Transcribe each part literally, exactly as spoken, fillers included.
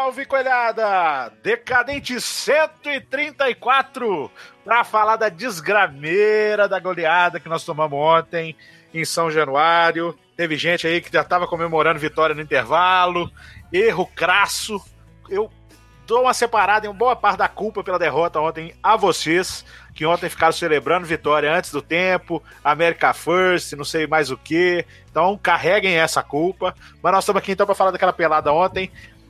salve, coelhada! Decadente cento e trinta e quatro para falar da desgrameira da goleada que nós tomamos ontem em São Januário. Teve gente aí que já estava comemorando vitória no intervalo, erro crasso. Eu dou uma separada em uma boa parte da culpa pela derrota ontem a vocês, que ontem ficaram celebrando vitória antes do tempo, America First, não sei mais o que. Então carreguem essa culpa. Mas nós estamos aqui então para falar daquela pelada ontem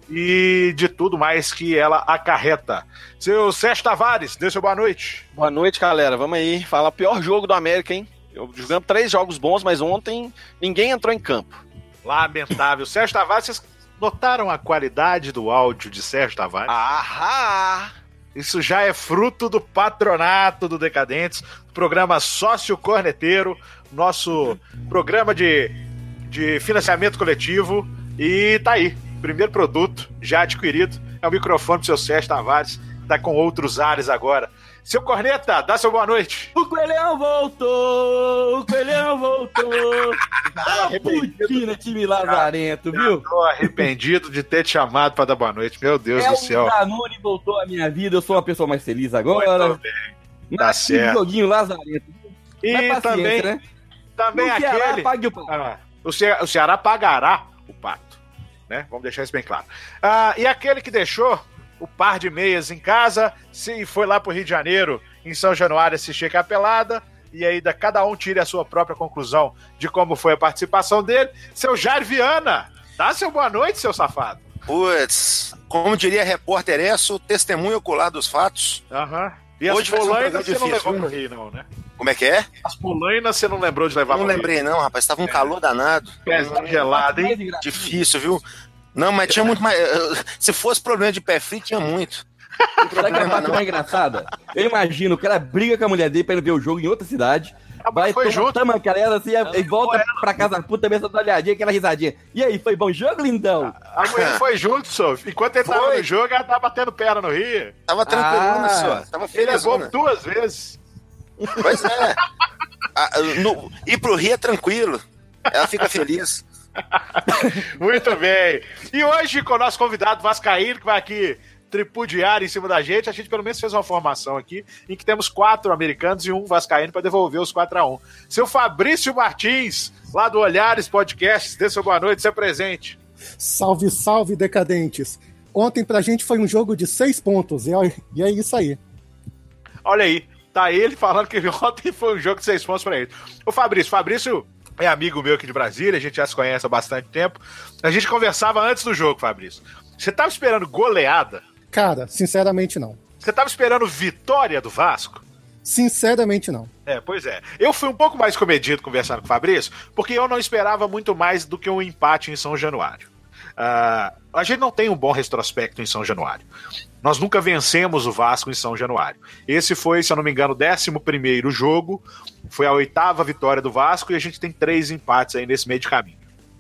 e de tudo mais que ela acarreta. Seu Sérgio Tavares, dê seu boa noite. Boa noite, galera. Vamos aí. Fala o pior jogo do América, hein? Eu jogamos três jogos bons, mas ontem ninguém entrou em campo. Lamentável. Sérgio Tavares, vocês notaram a qualidade do áudio de Sérgio Tavares? Ahá! Isso já é fruto do patronato do Decadentes, programa Sócio Corneteiro, nosso programa de, de financiamento coletivo. E tá aí, primeiro produto já adquirido. É o microfone do seu Sérgio Tavares, tá com outros ares agora. Seu Corneta, dá seu boa noite. O Coelhão voltou, o Coelhão voltou. Ah, Putina, time lazarento, viu? Tô arrependido de ter te chamado pra dar boa noite, meu Deus é do céu. O Danone voltou à minha vida, eu sou uma pessoa mais feliz agora. Muito bem, tá certo. Um joguinho lazarento. E também, né? também no aquele... Ceará, pague o pato. Ah, o, Ce... o Ceará pagará o pato, né? Vamos deixar isso bem claro. Ah, e aquele que deixou o par de meias em casa, se foi lá pro Rio de Janeiro, em São Januário, assistir a pelada, e aí da, cada um tire a sua própria conclusão de como foi a participação dele. Seu Jair Viana, dá seu boa noite, seu safado. Putz, como diria repórter Esso, testemunho ocular dos fatos. Aham. E Hoje as vai ser um polainas programa você não difícil, levou viu? pro Rio, não, né? Como é que é? As polainas você não lembrou de levar Não pro lembrei Rio. não, rapaz, tava um calor danado. Pezinho gelado, hein? Difícil, viu? Não, mas tinha muito mais... Se fosse problema de pé frio, tinha muito. Não tem Sabe que é a problema parte não. mais engraçada? Eu imagino, o cara briga com a mulher dele pra ir ver o jogo em outra cidade. Ah, Vai, foi toma, junto. tama aquela assim, e volta pra casa puta, mesmo toda olhadinha, aquela risadinha. E aí, foi bom jogo, lindão? A mulher foi junto, Sof. Enquanto ele tava Foi. no jogo, ela tava batendo perna no Rio. Tava tranquilo, Ah, só. Tava Ele feliz, levou né? duas vezes. Pois é. Ah, no... Ir pro Rio é tranquilo. Ela fica feliz. Muito bem. E hoje, com o nosso convidado Vascaíno, que vai aqui tripudiar em cima da gente, a gente pelo menos fez uma formação aqui em que temos quatro americanos e um vascaíno para devolver os quatro a um. Seu Fabrício Martins, lá do Olhares Podcasts, dê seu boa noite, seu presente. Salve, salve, decadentes. Ontem pra gente foi um jogo de seis pontos, e é, e é isso aí. Olha aí, tá ele falando que ontem foi um jogo de seis pontos pra ele. O Fabrício, Fabrício é amigo meu aqui de Brasília, a gente já se conhece há bastante tempo. A gente conversava antes do jogo, Fabrício. Você tava esperando goleada? Cara, sinceramente não. Você tava esperando vitória do Vasco? Sinceramente não. É, pois é. Eu fui um pouco mais comedido conversando com o Fabrício, porque eu não esperava muito mais do que um empate em São Januário. Uh, a gente não tem um bom retrospecto em São Januário. Nós nunca vencemos o Vasco em São Januário. Esse foi, se eu não me engano, o décimo primeiro jogo, foi a oitava vitória do Vasco e a gente tem três empates aí nesse meio de caminho.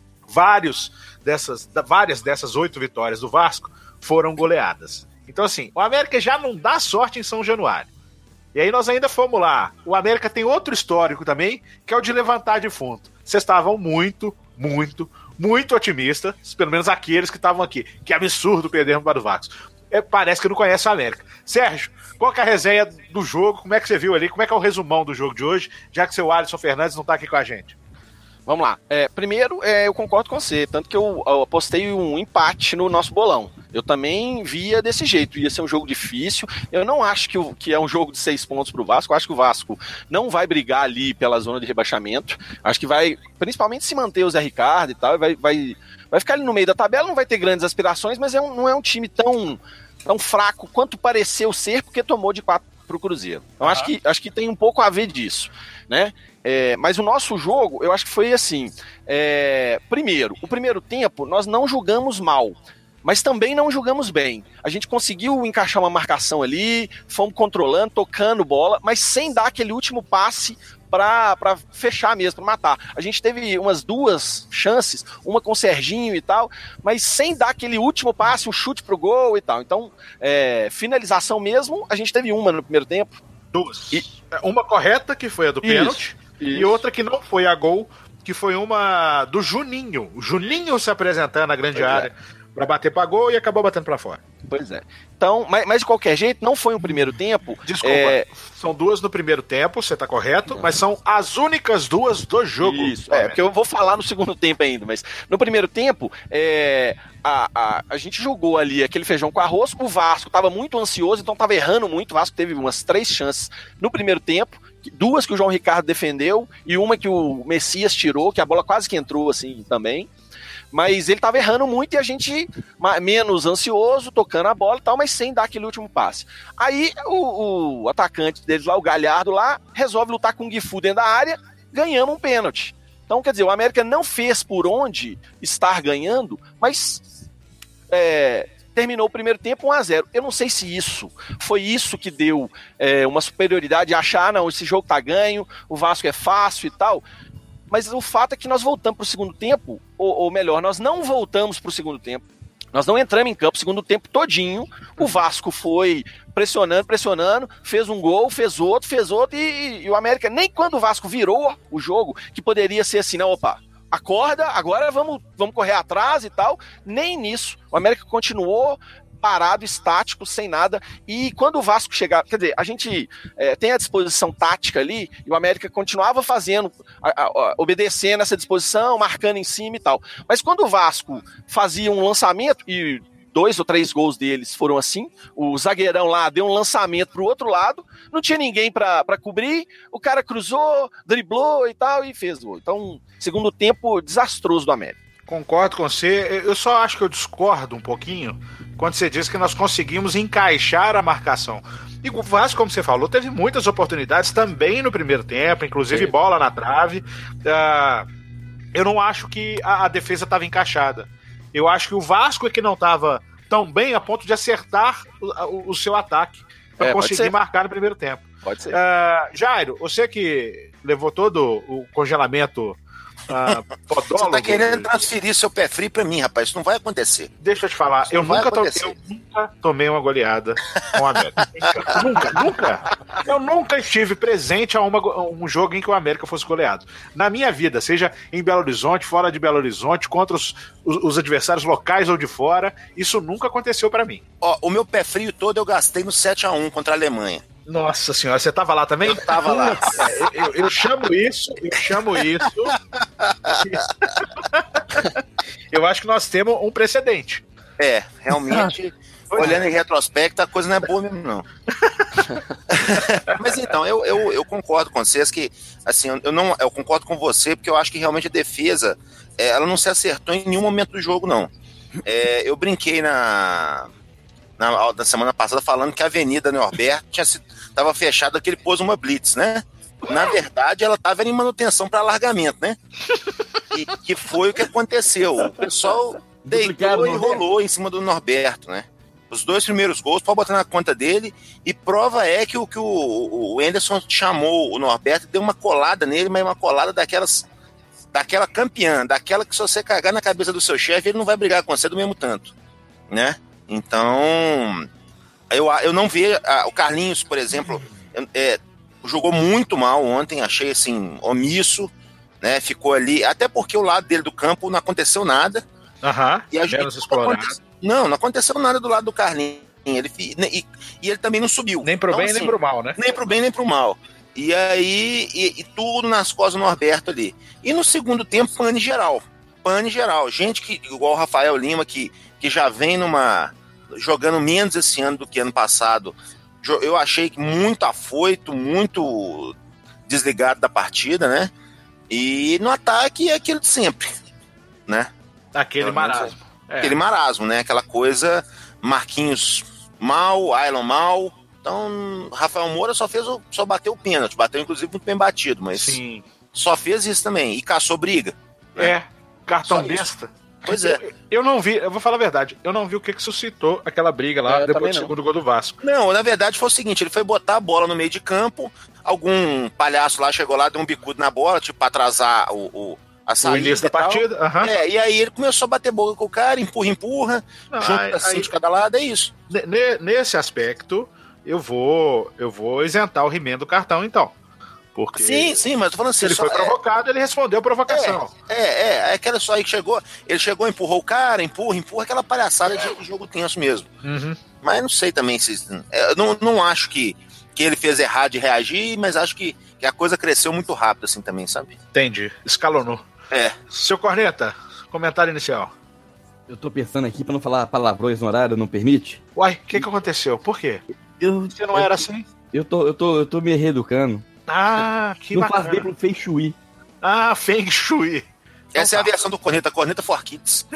Vários dessas, várias dessas oito vitórias do Vasco foram goleadas. Então assim, o América já não dá sorte em São Januário. E aí nós ainda fomos lá. O América tem outro histórico também, que é o de levantar defunto. Vocês estavam muito, muito, muito otimistas, pelo menos aqueles que estavam aqui. Que absurdo perdermos para o Vasco. É, parece que não conhece o América. Sérgio, qual que é a resenha do jogo? Como é que você viu ali? Como é que é o resumão do jogo de hoje, já que seu Alisson Fernandes não está aqui com a gente? Vamos lá. É, primeiro, é, eu concordo com você, tanto que eu, eu apostei um empate no nosso bolão. Eu também via desse jeito, ia ser um jogo difícil. Eu não acho que, o, que é um jogo de seis pontos pro Vasco, eu acho que o Vasco não vai brigar ali pela zona de rebaixamento. Acho que vai, principalmente se manter o Zé Ricardo e tal, vai, vai, vai ficar ali no meio da tabela, não vai ter grandes aspirações, mas é um, não é um time tão, tão fraco quanto pareceu ser, porque tomou de quatro pro Cruzeiro. Então, ah. acho, que, acho que tem um pouco a ver disso, né? É, mas o nosso jogo, eu acho que foi assim, é, primeiro, o primeiro tempo nós não jogamos mal, mas também não jogamos bem. A gente conseguiu encaixar uma marcação ali, fomos controlando, tocando bola, mas sem dar aquele último passe para fechar mesmo, para matar. A gente teve umas duas chances, uma com o Serginho e tal, mas sem dar aquele último passe, um chute pro gol e tal. Então, é, finalização mesmo, a gente teve uma no primeiro tempo. Duas. E uma correta, que foi a do Isso. pênalti, Isso. e outra que não foi a gol, que foi uma do Juninho. O Juninho se apresentando na grande Pois área é. Pra bater pra gol e acabou batendo pra fora. Pois é. Então, mas, mas de qualquer jeito, não foi um primeiro tempo. Desculpa, é... são duas no primeiro tempo, você tá correto, mas são as únicas duas do jogo. Isso, é, porque eu vou falar no segundo tempo ainda, mas no primeiro tempo, é, a, a, a gente jogou ali aquele feijão com arroz, o Vasco tava muito ansioso, então tava errando muito, o Vasco teve umas três chances no primeiro tempo, duas que o João Ricardo defendeu e uma que o Messias tirou, que a bola quase que entrou assim também. Mas ele tava errando muito e a gente menos ansioso, tocando a bola e tal, mas sem dar aquele último passe. Aí o, o atacante deles lá, o Galhardo lá, resolve lutar com o Guifu dentro da área, ganhamos um pênalti. Então, quer dizer, o América não fez por onde estar ganhando, mas é, terminou o primeiro tempo um a zero. Eu não sei se isso foi isso que deu é, uma superioridade, achar, não, esse jogo tá ganho, o Vasco é fácil e tal. Mas o fato é que nós voltamos para o segundo tempo, ou, ou melhor, nós não voltamos para o segundo tempo. Nós não entramos em campo o segundo tempo todinho. O Vasco foi pressionando, pressionando, fez um gol, fez outro, fez outro, e, e o América, nem quando o Vasco virou o jogo, que poderia ser assim, não, opa, acorda, agora vamos, vamos correr atrás e tal, nem nisso. O América continuou parado, estático, sem nada, e quando o Vasco chegar, quer dizer, a gente é, tem a disposição tática ali, e o América continuava fazendo, a, a, a, obedecendo essa disposição, marcando em cima e tal, mas quando o Vasco fazia um lançamento, e dois ou três gols deles foram assim, o zagueirão lá deu um lançamento pro outro lado, não tinha ninguém pra, pra cobrir, o cara cruzou, driblou e tal, e fez o gol. Então, segundo tempo desastroso do América. Concordo com você, eu só acho que eu discordo um pouquinho quando você diz que nós conseguimos encaixar a marcação. E o Vasco, como você falou, teve muitas oportunidades também no primeiro tempo, inclusive Sim. bola na trave. Uh, eu não acho que a, a defesa estava encaixada. Eu acho que o Vasco é que não estava tão bem a ponto de acertar o, o seu ataque para é, conseguir marcar no primeiro tempo. Pode ser. Uh, Jairo, você que levou todo o congelamento Ah, você tá querendo transferir seu pé frio pra mim, rapaz. Isso não vai acontecer. Deixa eu te falar, eu nunca, to- eu nunca tomei uma goleada com o América. nunca, nunca. Eu nunca estive presente a uma, um jogo em que o América fosse goleado. Na minha vida, seja em Belo Horizonte, fora de Belo Horizonte, contra os, os, os adversários locais ou de fora, isso nunca aconteceu pra mim. Ó, o meu pé frio todo eu gastei no sete a um contra a Alemanha. Nossa senhora, você tava lá também? Eu tava lá. É, eu, eu chamo isso, eu chamo isso. Eu acho que nós temos um precedente. É, realmente, olhando em retrospecto, a coisa não é boa mesmo, não. Mas então, eu, eu, eu concordo com vocês que, assim, eu, não, eu concordo com você, porque eu acho que realmente a defesa, é, ela não se acertou em nenhum momento do jogo, não. É, eu brinquei na... Na, na semana passada falando que a Avenida Norberto tinha sido, tava fechada, que ele pôs uma blitz, né? Na verdade, ela tava em manutenção para alargamento, né? E que foi o que aconteceu. O pessoal deitou e rolou em cima do Norberto, né? Os dois primeiros gols, pode botar na conta dele, e prova é que o, que o, o Anderson chamou o Norberto e deu uma colada nele, mas uma colada daquelas, daquela campeã, daquela que se você cagar na cabeça do seu chefe, ele não vai brigar com você do mesmo tanto, né? Então, eu, eu não vi a, o Carlinhos, por exemplo, é, jogou muito mal ontem, achei assim, omisso, né? Ficou ali, até porque o lado dele do campo não aconteceu nada. Aham, e a gente não, não, não aconteceu nada do lado do Carlinhos. Ele, e, e ele também não subiu. Nem pro então, bem, assim, nem pro mal, né? Nem pro bem, nem pro mal. E aí, e, e tudo nas costas do Norberto ali. E no segundo tempo, pane geral. Pane geral. Gente que, igual o Rafael Lima, que, que já vem numa... jogando menos esse ano do que ano passado. Eu achei muito afoito, muito desligado da partida, né? E no ataque é aquilo de sempre, né? Aquele marasmo. É. Aquele marasmo, né? Aquela coisa, Marquinhos mal, Ailon mal. Então, Rafael Moura só fez o, só bateu o pênalti, bateu inclusive muito bem batido, mas Sim. só fez isso também. E caçou briga. Né? É, cartão só besta. Isso. Pois é. Eu, eu não vi, eu vou falar a verdade, eu não vi o que, que suscitou aquela briga lá é, depois do segundo gol do Vasco. Não, na verdade foi o seguinte, ele foi botar a bola no meio de campo, algum palhaço lá chegou lá, deu um bicudo na bola, tipo, pra atrasar o, o, a saída. O início da partida. Uhum. É, e aí ele começou a bater boca com o cara, empurra, empurra, não, junto aí, assim aí, de cada lado, é isso. Nesse aspecto, eu vou, eu vou isentar o He-Man do cartão, então. Porque sim, sim, mas tô falando assim. se ele só, foi provocado, é... ele respondeu a provocação. É, é, é, aquela só aí que chegou, ele chegou, empurrou o cara, empurra, empurra, aquela palhaçada de jogo tenso mesmo. Uhum. Mas não sei também se... Eu não, não acho que, que ele fez errado de reagir, mas acho que, que a coisa cresceu muito rápido assim também, sabe? Entendi, escalonou. É. Seu Corneta, comentário inicial. Eu tô pensando aqui, pra não falar palavrões no horário, não permite? Uai, o que que aconteceu? Por quê? Eu, Você não eu, era assim? Eu tô, eu, tô, eu tô me reeducando. Ah, que não bacana. faz bem pro Feng Shui. Ah, Feng Shui. Então Essa tá. é a versão do Corneta, Corneta for Kids.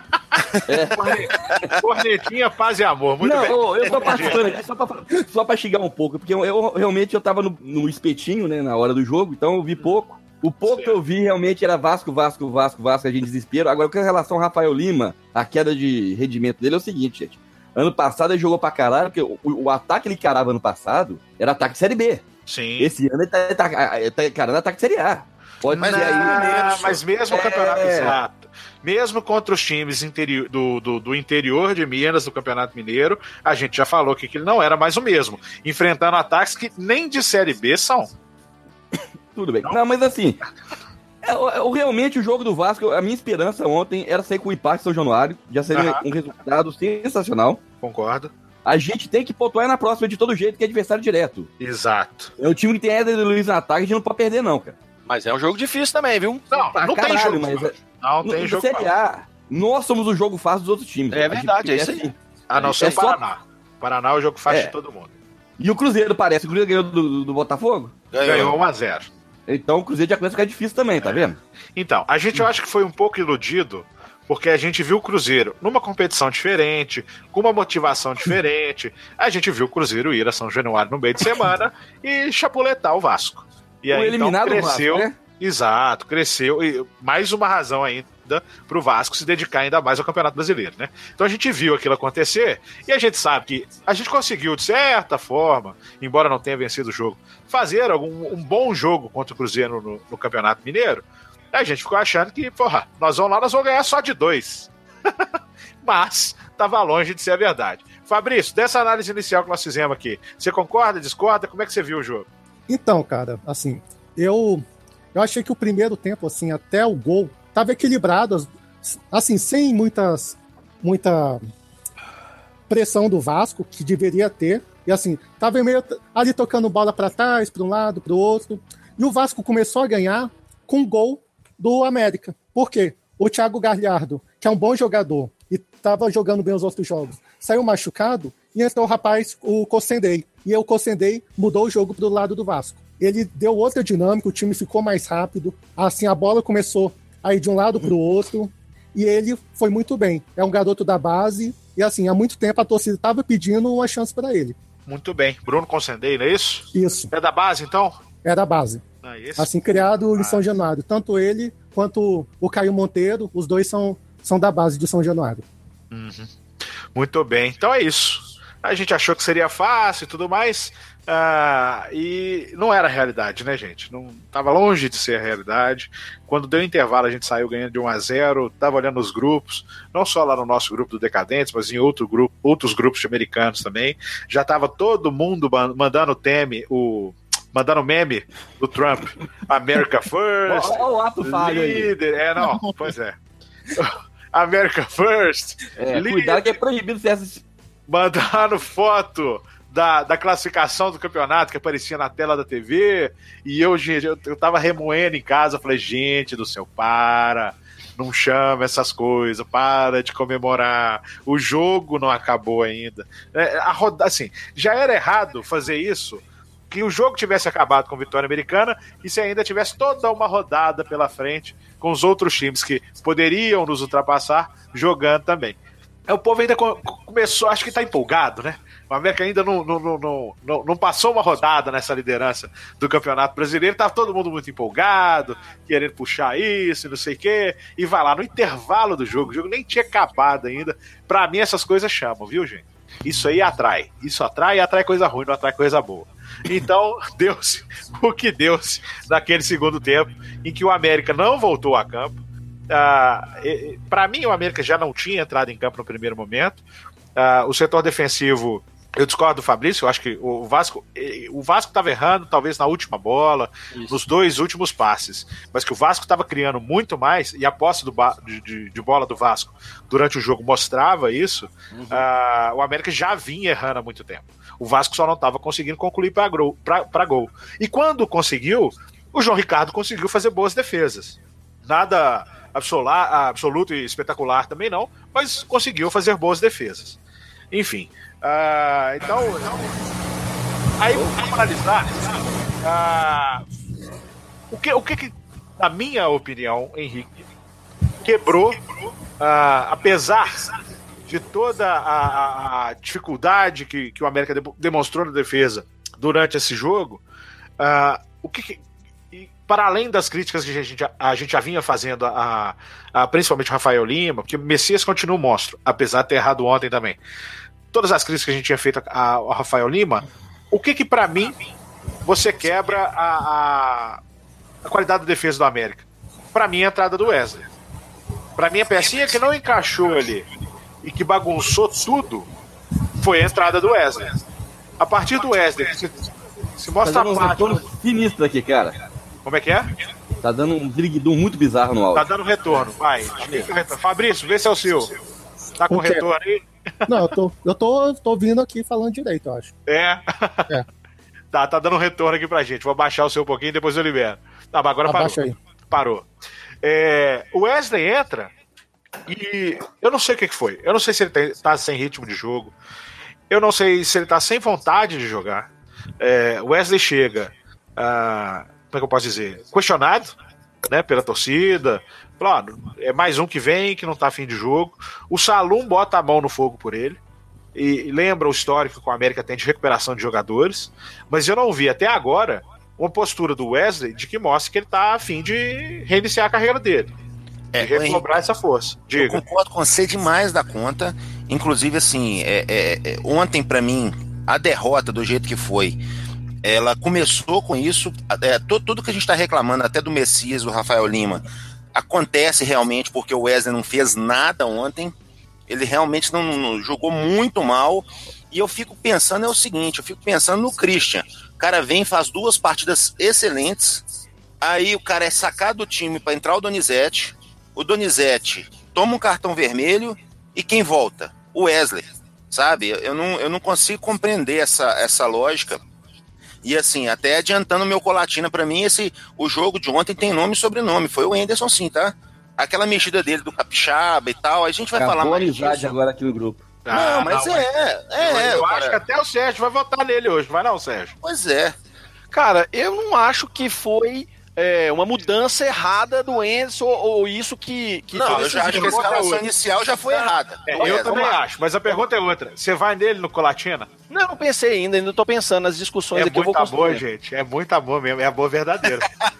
É. Cornetinha, paz e amor. Muito não, bem. Eu, eu tô participando aqui só pra, só pra xingar um pouco, porque eu, eu realmente eu tava no, no espetinho, né, na hora do jogo, então eu vi pouco. O pouco certo. que eu vi realmente era Vasco, Vasco, Vasco, Vasco, a gente desespero. Agora, com relação ao Rafael Lima, a queda de rendimento dele é o seguinte, gente. Ano passado ele jogou pra caralho, porque o, o ataque que ele encarava ano passado era ataque de Série B. Sim. Esse ano ele tá, tá, tá encarando ataque de Série A. Pode mas, ser aí. Ah, mas mesmo o é... campeonato exato. Mesmo contra os times interior, do, do, do interior de Minas, do Campeonato Mineiro, a gente já falou que ele não era mais o mesmo. Enfrentando ataques que nem de Série B são. Tudo bem. Não, não mas assim, é, é, realmente o jogo do Vasco, a minha esperança ontem era sair com o empate São Januário, já seria uhum. um resultado sensacional. Concordo. A gente tem que pontuar na próxima de todo jeito, que é adversário direto. Exato. É o time que tem Éder e Luiz no ataque, a gente não pode perder não, cara. Mas é um jogo difícil também, viu? Não, pra não caralho, tem jogo. Mas é, não no, tem no jogo. Série A, nós somos o jogo fácil dos outros times. É verdade, é isso aí. A não ser é o Paraná. Só... Paraná é o jogo fácil é. de todo mundo. E o Cruzeiro parece, o Cruzeiro ganhou do, do, do Botafogo? Ganhou, ganhou um a zero. Então o Cruzeiro já começa a ficar difícil também, tá vendo? Então, a gente eu acho que foi um pouco iludido, porque a gente viu o Cruzeiro numa competição diferente, com uma motivação diferente. A gente viu o Cruzeiro ir a São Januário no meio de semana e chapuletar o Vasco. E aí, então, cresceu. Vasco, né? Exato, cresceu. E mais uma razão ainda para o Vasco se dedicar ainda mais ao Campeonato Brasileiro, né? Então a gente viu aquilo acontecer e a gente sabe que a gente conseguiu, de certa forma, embora não tenha vencido o jogo, fazer algum, um bom jogo contra o Cruzeiro no, no Campeonato Mineiro. A gente ficou achando que, porra, nós vamos lá, nós vamos ganhar só de dois. Mas estava longe de ser a verdade. Fabrício, dessa análise inicial que nós fizemos aqui, você concorda, discorda? Como é que você viu o jogo? Então, cara, assim, eu, eu achei que o primeiro tempo, assim, até o gol, estava equilibrado, assim, sem muitas, muita pressão do Vasco, que deveria ter. E assim, tava meio ali tocando bola para trás, para um lado, para o outro. E o Vasco começou a ganhar com um gol do América. Por quê? O Thiago Galhardo, que é um bom jogador e estava jogando bem os outros jogos, saiu machucado e entrou o rapaz, o Cossendei. E o Cossendei mudou o jogo para o lado do Vasco. Ele deu outra dinâmica, o time ficou mais rápido. Assim, a bola começou a ir de um lado para o outro. E ele foi muito bem. É um garoto da base. E assim, há muito tempo a torcida estava pedindo uma chance para ele. Muito bem. Bruno Cossendei, não é isso? Isso. É da base, então? É da base. Ah, esse... Assim, criado em São Januário. Tanto ele quanto o Caio Monteiro, os dois são, são da base de São Januário. Uhum. Muito bem. Então é isso. A gente achou que seria fácil e tudo mais. Uh, e não era a realidade, né, gente? Não estava longe de ser a realidade. Quando deu intervalo, a gente saiu ganhando de um a zero. Estava olhando os grupos, não só lá no nosso grupo do Decadentes, mas em outro grupo, outros grupos de americanos também. Já estava todo mundo mandando teme, o mandando meme do Trump, America First. Olha o ato falho aí. É, não, pois é. America First. É, cuidado que é proibido ser essas... Mandando foto Da, da classificação do campeonato que aparecia na tela da T V, e eu, gente, eu, eu tava remoendo em casa, falei, gente do céu, para, não chama essas coisas, para de comemorar, o jogo não acabou ainda. É, a roda, assim, já era errado fazer isso, que o jogo tivesse acabado com vitória americana, e se ainda tivesse toda uma rodada pela frente, com os outros times que poderiam nos ultrapassar, jogando também. O povo ainda começou, acho que tá empolgado, né? O América ainda não, não, não, não, não passou uma rodada nessa liderança do Campeonato Brasileiro, tava todo mundo muito empolgado, querendo puxar isso, não sei o quê, e vai lá no intervalo do jogo, o jogo nem tinha acabado ainda. Pra mim essas coisas chamam, viu, gente? Isso aí atrai, isso atrai e atrai coisa ruim, não atrai coisa boa. Então, deu-se o que deu-se naquele segundo tempo, em que o América não voltou a campo. Uh, para mim, o América já não tinha entrado em campo no primeiro momento. Uh, o setor defensivo Eu discordo do Fabrício, eu acho que o Vasco o Vasco estava errando, talvez na última bola, Isso. nos dois últimos passes, mas que o Vasco estava criando muito mais, e a posse do, de, de, de bola do Vasco durante o jogo mostrava isso, uhum. uh, o América já vinha errando há muito tempo. O Vasco só não estava conseguindo concluir para gol, gol. E quando conseguiu, o João Ricardo conseguiu fazer boas defesas. Nada absoluta, absoluto e espetacular também não, mas conseguiu fazer boas defesas. Enfim... Uh, então, então, aí vamos analisar uh, o, que, o que, na minha opinião, Henrique, quebrou, uh, apesar de toda a, a, a dificuldade que, que o América de, demonstrou na defesa durante esse jogo, uh, o que, e para além das críticas que a gente, a gente já vinha fazendo, a, a, principalmente o Rafael Lima, porque o Messias continua um monstro, apesar de ter errado ontem também. Todas as críticas que a gente tinha feito ao Rafael Lima, o que que pra mim você quebra a, a, a qualidade da defesa do América? Pra mim, a entrada do Wesley. Pra mim, a pecinha que não encaixou ali e que bagunçou tudo foi a entrada do Wesley. A partir do Wesley, se, se mostra tá dando a parte... um sinistro aqui, cara. Como é que é? Tá dando um ziriguidum muito bizarro no áudio. Tá dando retorno, vai. Retorno. Fabrício, vê se é o seu. Tá com retorno aí? Não, eu tô, eu tô, tô vindo aqui falando direito, eu acho. É? É. Tá, tá dando um retorno aqui pra gente. Vou abaixar o seu um pouquinho e depois eu libero. Tá, mas agora Abaixa parou. aí. Parou. É, o Wesley entra e eu não sei o que, que foi. Eu não sei se ele tá, tá sem ritmo de jogo. Eu não sei se ele tá sem vontade de jogar. É, o Wesley chega, ah, como é que eu posso dizer? Questionado, né, pela torcida. Claro, é mais um que vem, que não tá afim de jogo. O Salum bota a mão no fogo por ele. E lembra o histórico que o América tem de recuperação de jogadores. Mas eu não vi até agora uma postura do Wesley de que mostre que ele tá afim de reiniciar a carreira dele. É, de recobrar essa força. Diga. Eu concordo com você demais da conta. Inclusive, assim, é, é, é, ontem pra mim, a derrota do jeito que foi, ela começou com isso. É, tudo, tudo que a gente tá reclamando, até do Messias, do Rafael Lima, acontece realmente porque o Wesley não fez nada ontem. Ele realmente não, não jogou muito mal. E eu fico pensando é o seguinte, eu fico pensando no Christian. O cara vem, faz duas partidas excelentes, aí o cara é sacado do time para entrar o Donizete, o Donizete toma um cartão vermelho e quem volta? O Wesley, sabe? Eu não, eu não consigo compreender essa, essa lógica. E assim, até adiantando o meu Colatina, pra mim, esse, o jogo de ontem tem nome e sobrenome. Foi o Anderson, sim, tá? Aquela mexida dele do Capixaba e tal, a gente vai Acabou falar mais amizade disso. agora aqui no grupo. Ah, não, mas não, é, é, eu, é. eu cara. acho que até o Sérgio vai votar nele hoje, vai não, Sérgio? Pois é. Cara, eu não acho que foi é, uma mudança errada do Enzo ou isso que... que Não, eu já acho que a escalação é inicial já foi errada. É, Foi eu essa. também acho, mas a pergunta é outra. Você vai nele no Colatina? Não, não pensei ainda, ainda tô pensando nas discussões É aqui. Eu vou muito boa, construir. gente. É muito boa mesmo. É a boa verdadeira.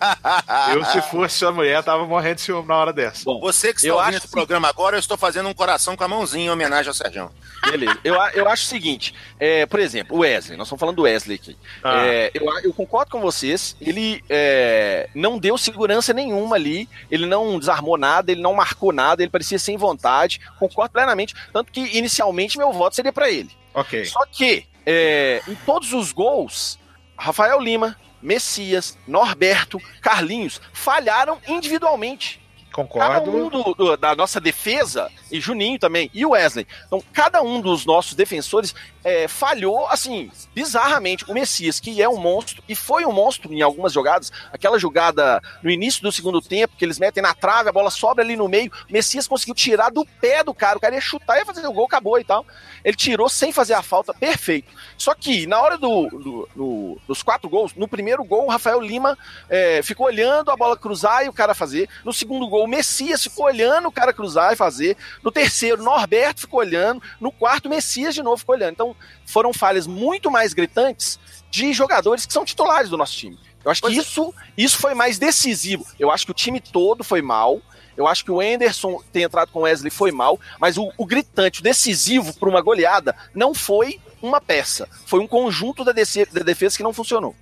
Eu, se fosse sua mulher, tava morrendo de ciúme na hora dessa. Bom, Você que está eu ouvindo acho esse programa agora, eu estou fazendo um coração com a mãozinha em homenagem ao Sérgio. Beleza. Eu, eu acho o seguinte, é, por exemplo, o Wesley, nós estamos falando do Wesley aqui. Ah. É, eu, eu concordo com vocês, ele é, não deu segurança nenhuma ali, ele não desarmou nada, ele não marcou nada, ele parecia sem vontade, concordo plenamente, tanto que inicialmente meu voto seria para ele. Ok. Só que, é, em todos os gols, Rafael Lima, Messias, Norberto, Carlinhos falharam individualmente. Cada Concordo. um do, do, da nossa defesa, e Juninho também, e o Wesley. Então, cada um dos nossos defensores é, falhou, assim, bizarramente. O Messias, que é um monstro, e foi um monstro em algumas jogadas. Aquela jogada no início do segundo tempo, que eles metem na trave, a bola sobra ali no meio. O Messias conseguiu tirar do pé do cara. O cara ia chutar, ia fazer o gol, acabou e tal. Ele tirou sem fazer a falta, perfeito. Só que, na hora do, do, do, dos quatro gols, no primeiro gol, o Rafael Lima é, ficou olhando a bola cruzar e o cara fazer. No segundo gol, o Messias ficou olhando o cara cruzar e fazer. No terceiro, Norberto ficou olhando. No quarto, Messias de novo ficou olhando. Então, foram falhas muito mais gritantes de jogadores que são titulares do nosso time. Eu acho que isso, isso foi mais decisivo. Eu acho que o time todo foi mal. Eu acho que o Anderson ter entrado com o Wesley foi mal. Mas o, o gritante, o decisivo para uma goleada, não foi uma peça. Foi um conjunto da, dece- da defesa que não funcionou.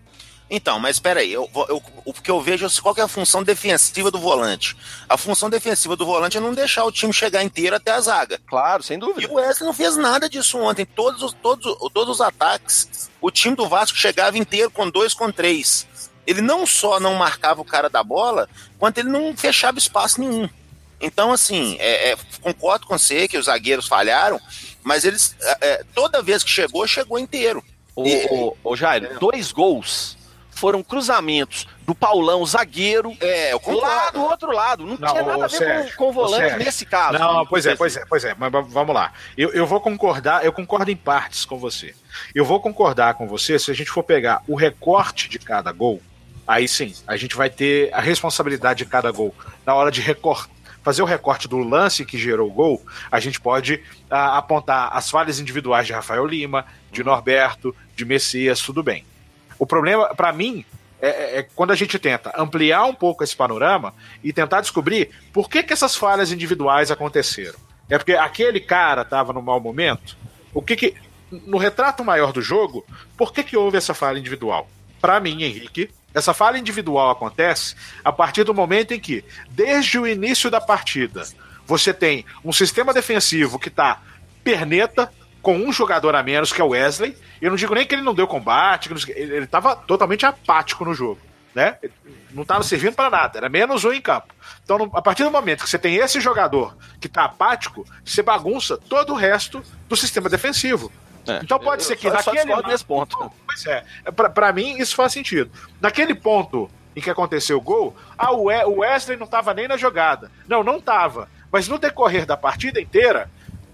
Então, mas espera aí, eu, eu, o que eu vejo é qual que é a função defensiva do volante. A função defensiva do volante é não deixar o time chegar inteiro até a zaga. Claro, sem dúvida. E o Wesley não fez nada disso ontem. Todos os, todos, todos os ataques, o time do Vasco chegava inteiro com dois, com três. Ele não só não marcava o cara da bola, quanto ele não fechava espaço nenhum. Então, assim, é, é, concordo com você que os zagueiros falharam, mas eles, é, toda vez que chegou, chegou inteiro. Ô, ô, ô Jair, dois gols foram cruzamentos do Paulão, zagueiro, é, lá do outro lado. Não, não tinha nada a ver Sérgio, com, com o volante Sérgio, nesse caso. Não, pois é, pois é, pois é, mas vamos lá. Eu, eu vou concordar, eu concordo em partes com você. Eu vou concordar com você se a gente for pegar o recorte de cada gol, aí sim, a gente vai ter a responsabilidade de cada gol na hora de recortar. Fazer o recorte do lance que gerou o gol, a gente pode ah, apontar as falhas individuais de Rafael Lima, de Norberto, de Messias, tudo bem. O problema, para mim, é, é quando a gente tenta ampliar um pouco esse panorama e tentar descobrir por que, que essas falhas individuais aconteceram. É porque aquele cara estava no mau momento? O que que, no retrato maior do jogo, por que, que houve essa falha individual? Para mim, Henrique, essa falha individual acontece a partir do momento em que, desde o início da partida, você tem um sistema defensivo que está perneta, com um jogador a menos, que é o Wesley. Eu não digo nem que ele não deu combate, que ele estava totalmente apático no jogo, né? Não estava servindo para nada, era menos um em campo. Então, a partir do momento que você tem esse jogador que está apático, você bagunça todo o resto do sistema defensivo. É, então pode eu, ser que eu naquele só nesse ponto. Pois é, pra, pra mim isso faz sentido. Naquele ponto em que aconteceu o gol, ah, o Wesley não estava nem na jogada. Não, não estava. Mas no decorrer da partida inteira,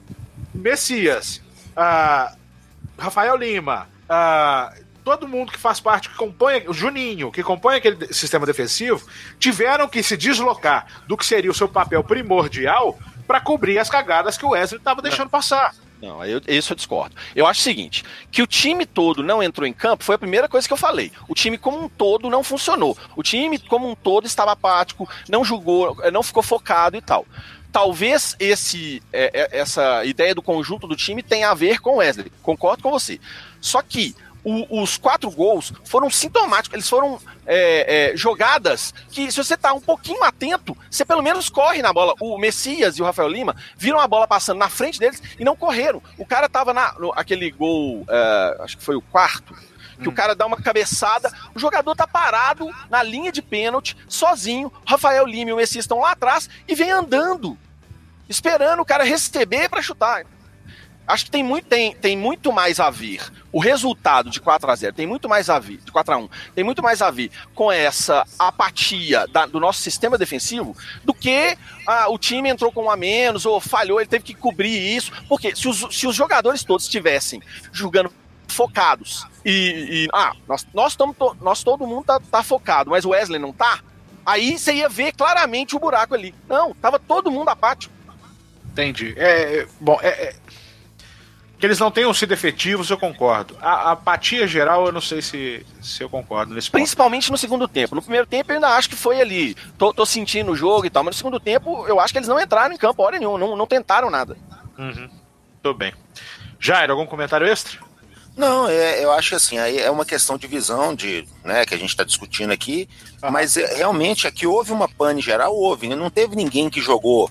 Messias, ah, Rafael Lima, ah, todo mundo que faz parte, que compõe, o Juninho, que compõe aquele sistema defensivo, tiveram que se deslocar do que seria o seu papel primordial para cobrir as cagadas que o Wesley estava deixando passar. Não, eu, isso eu discordo. Eu acho o seguinte, que o time todo não entrou em campo foi a primeira coisa que eu falei. O time como um todo não funcionou. O time como um todo estava apático, não jogou, não ficou focado e tal. Talvez esse, é, essa ideia do conjunto do time tenha a ver com o Wesley. Concordo com você. Só que o, os quatro gols foram sintomáticos. Eles foram é, é, jogadas que, se você tá um pouquinho atento, você pelo menos corre na bola. O Messias e o Rafael Lima viram a bola passando na frente deles e não correram. O cara tava na, no, aquele gol, uh, acho que foi o quarto, que hum. o cara dá uma cabeçada, o jogador tá parado na linha de pênalti, sozinho. O Rafael Lima e o Messias estão lá atrás e vem andando, esperando o cara receber para chutar. Acho que tem muito, tem, tem muito mais a ver. O resultado de quatro a zero tem muito mais a ver, de quatro a um, tem muito mais a ver com essa apatia da, do nosso sistema defensivo do que ah, o time entrou com um a menos ou falhou, ele teve que cobrir isso. Porque se os, se os jogadores todos estivessem jogando focados e, e ah, nós, nós, tamo, nós todo mundo tá, tá focado, mas o Wesley não tá, aí você ia ver claramente o buraco ali. Não, tava todo mundo apático. Entendi. É, bom, é... é... que eles não tenham sido efetivos, eu concordo. A, a apatia geral, eu não sei se, se eu concordo nesse ponto. Principalmente no segundo tempo. No primeiro tempo eu ainda acho que foi ali, tô, tô sentindo o jogo e tal, mas no segundo tempo eu acho que eles não entraram em campo hora nenhuma, não, não tentaram nada. Uhum. Tudo bem. Jair, algum comentário extra? Não, é, eu acho que assim, aí é uma questão de visão, de, né, que a gente está discutindo aqui, ah. mas é, realmente aqui houve uma pane geral, houve, né? Não teve ninguém que jogou.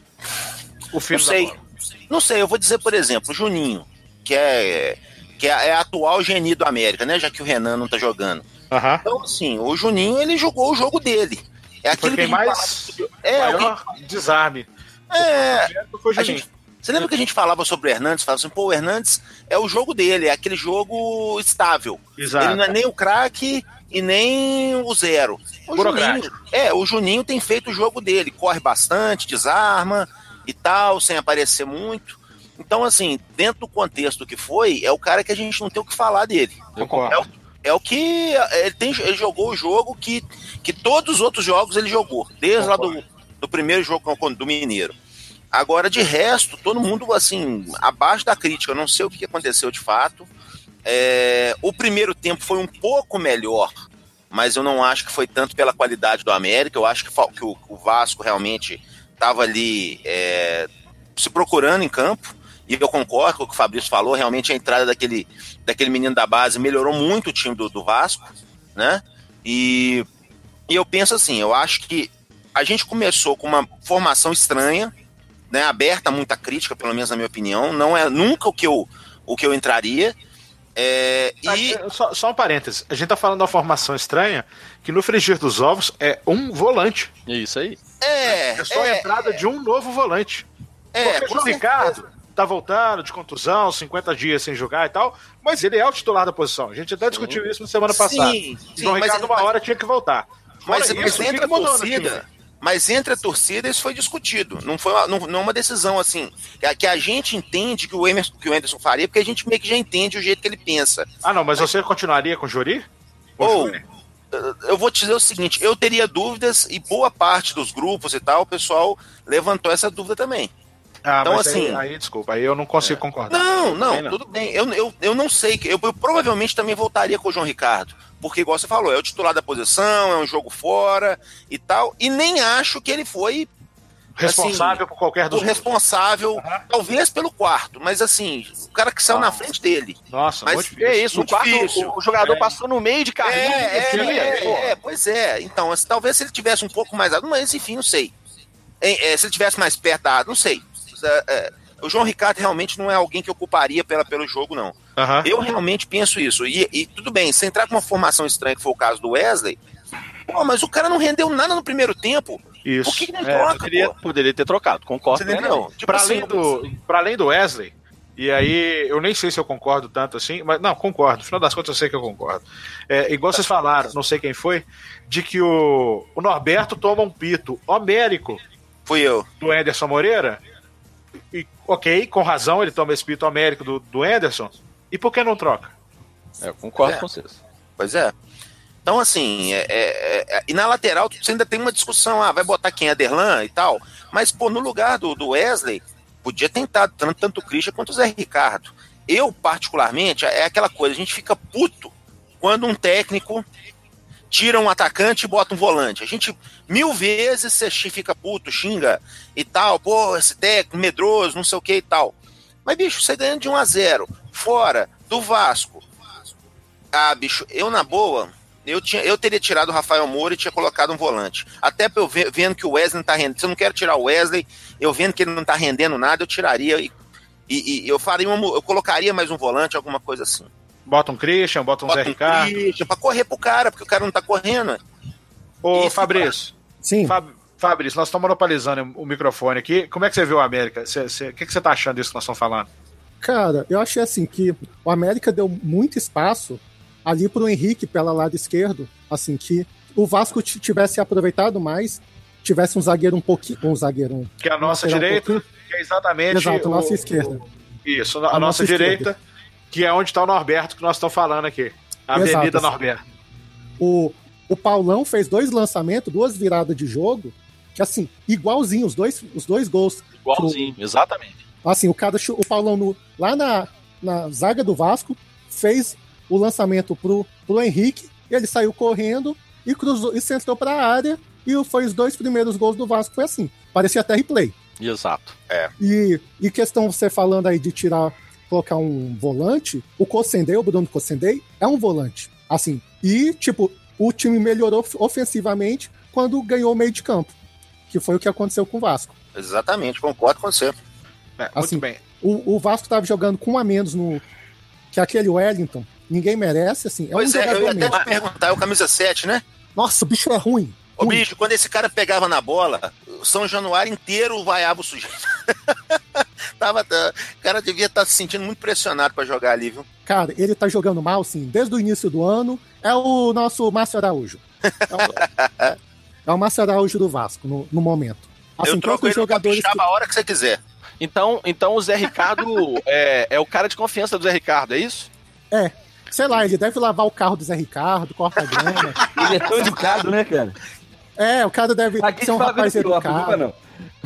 O filho não sei. Não sei, eu vou dizer, por exemplo, o Juninho, que é, que é a atual geni do América, né? Já que o Renan não tá jogando. Uhum. Então, assim, o Juninho, ele jogou o jogo dele. É aquilo que mais fala... é, maior que... desarme. É, a gente... Você lembra que a gente falava sobre o Hernandes? Falava assim, pô, o Hernandes é o jogo dele, é aquele jogo estável. Exato. Ele não é nem o craque e nem o zero. O Juninho, é, o Juninho tem feito o jogo dele, corre bastante, desarma e tal, sem aparecer muito. Então, assim, dentro do contexto que foi, é o cara que a gente não tem o que falar dele. Eu concordo. É o, é o que ele, tem, ele jogou o jogo que, que todos os outros jogos ele jogou, desde lá do, do primeiro jogo do Mineiro. Agora, de resto, todo mundo, assim, abaixo da crítica. Eu não sei o que aconteceu de fato. É, o primeiro tempo foi um pouco melhor, mas eu não acho que foi tanto pela qualidade do América. Eu acho que, que o, o Vasco realmente estava ali é, se procurando em campo. E eu concordo com o que o Fabrício falou. Realmente a entrada daquele, daquele menino da base melhorou muito o time do, do Vasco. né? E, e eu penso assim, eu acho que a gente começou com uma formação estranha, né, aberta a muita crítica, pelo menos na minha opinião, não é nunca o que eu, o que eu entraria. É, e... só, só um parênteses, a gente tá falando de uma formação estranha que no frigir dos ovos é um volante. Isso aí. É, é só a é, entrada é, de um novo volante. É, Porque o Ricardo tá voltando de contusão, cinquenta dias sem jogar e tal, mas ele é o titular da posição. A gente até discutiu isso na semana passada. Sim, sim, o Ricardo, uma hora, tinha que voltar. Mas, mas entre a torcida, mas entre a torcida isso foi discutido. Não foi uma, não, não uma decisão assim que a, que a gente entende que o Emerson, que o Anderson faria, porque a gente meio que já entende o jeito que ele pensa. Ah, não, mas, mas... você continuaria com o Jori? Ou eu vou te dizer o seguinte, eu teria dúvidas e boa parte dos grupos e tal, o pessoal levantou essa dúvida também. Ah, então, mas assim, aí, aí, desculpa, aí eu não consigo é. concordar. Não, não, não, tudo bem. Eu, eu, eu não sei, eu, eu provavelmente também voltaria com o João Ricardo, porque, igual você falou, é o titular da posição, é um jogo fora e tal, e nem acho que ele foi responsável assim, por qualquer dos responsável, uhum. talvez pelo quarto, mas assim, o cara que saiu ah. na frente dele. Nossa, mas muito difícil. É isso, muito o, quarto, difícil. O, o jogador é. passou no meio de carrinho. É, é, é, é, pois é. Então, assim, talvez se ele tivesse um pouco mais, mas enfim, não sei. É, é, se ele tivesse mais perto da, não sei. É, é, o João Ricardo realmente não é alguém que ocuparia pela, pelo jogo, não. Uhum. Eu realmente penso isso. E, e tudo bem, se entrar com uma formação estranha, que foi o caso do Wesley, pô, mas o cara não rendeu nada no primeiro tempo. Isso. Por que, que não é, troca, poderia, poderia ter trocado, concordo. Você entendeu? Tipo pra, assim, além do, pra além do Wesley, e aí eu nem sei se eu concordo tanto assim, mas não, concordo. No final das contas eu sei que eu concordo. É, igual vocês falaram, não sei quem foi, de que o, o Norberto toma um pito homérico. Fui eu. Do Anderson Moreira. E, ok, com razão, ele toma esse pito homérico do, do Anderson. E por que não troca? É, eu concordo é. com vocês. Pois é. Então, assim, é, é, é, e na lateral você ainda tem uma discussão, ah, vai botar quem? Aderlan e tal, mas, pô, no lugar do, do Wesley, podia tentar tanto, tanto o Christian quanto o Zé Ricardo. Eu, particularmente, é aquela coisa, a gente fica puto quando um técnico tira um atacante e bota um volante. A gente, mil vezes, você fica puto, xinga e tal, pô, esse técnico medroso, não sei o que e tal. Mas, bicho, você ganhando de um a zero, fora do Vasco. Ah, bicho, eu, na boa... Eu, tinha, eu teria tirado o Rafael Moura e tinha colocado um volante. Até eu ver, vendo que o Wesley não tá rendendo. Se eu não quero tirar o Wesley, eu vendo que ele não tá rendendo nada, eu tiraria e, e, e eu faria uma, eu colocaria mais um volante, alguma coisa assim. Bota um Christian, bota um bota Zé um Ricardo. Christian, pra correr pro cara, porque o cara não tá correndo. Ô, Fabrício. Sim. Fab, Fabrício, nós estamos monopolizando o microfone aqui. Como é que você viu o América? O que, que você tá achando disso que nós estamos falando? Cara, eu achei assim que o América deu muito espaço ali pro Henrique pela lado esquerdo, assim, que o Vasco tivesse aproveitado mais, tivesse um zagueiro um pouquinho, um zagueiro... Um, que é a nossa direita, um que é exatamente... Exato, a nossa o, esquerda. Isso, a, a nossa, nossa direita, que é onde está o Norberto, que nós estamos falando aqui. A Exato, Avenida assim. Norberto. O, o Paulão fez dois lançamentos, duas viradas de jogo, que assim, igualzinho, os dois, os dois gols. Igualzinho, pro, exatamente. Assim, o cara, o Paulão no, lá na, na zaga do Vasco, fez o lançamento pro, pro Henrique, ele saiu correndo e cruzou e centrou para a área, e foi os dois primeiros gols do Vasco, foi assim, parecia até replay. Exato. É. E, e questão, você falando aí de tirar, colocar um volante, o Cossendei, o Bruno Cossendei, é um volante, assim, e tipo, o time melhorou ofensivamente quando ganhou o meio de campo, que foi o que aconteceu com o Vasco. Exatamente, concordo com você. É, assim, muito bem. O, o Vasco estava jogando com um a menos no... que aquele Wellington, ninguém merece, assim. É pois um é, eu ia mesmo. até te perguntar, é o camisa sete, né? Nossa, o bicho é ruim. Ô, ruim. bicho, quando esse cara pegava na bola, o São Januário inteiro vaiava o sujeito. Tava, o cara devia estar se sentindo muito pressionado para jogar ali, viu? Cara, ele tá jogando mal, sim, desde o início do ano. É o nosso Márcio Araújo. É o, é o Márcio Araújo do Vasco, no, no momento. Assim, eu troco ele jogadores que... a hora que você quiser. Então, então o Zé Ricardo é, é o cara de confiança do Zé Ricardo, é isso? É. Sei lá, ele deve lavar o carro do Zé Ricardo, corta a grama. Ele é tão educado, né, cara? É, o cara deve Aqui ser um rapaz educado. Não.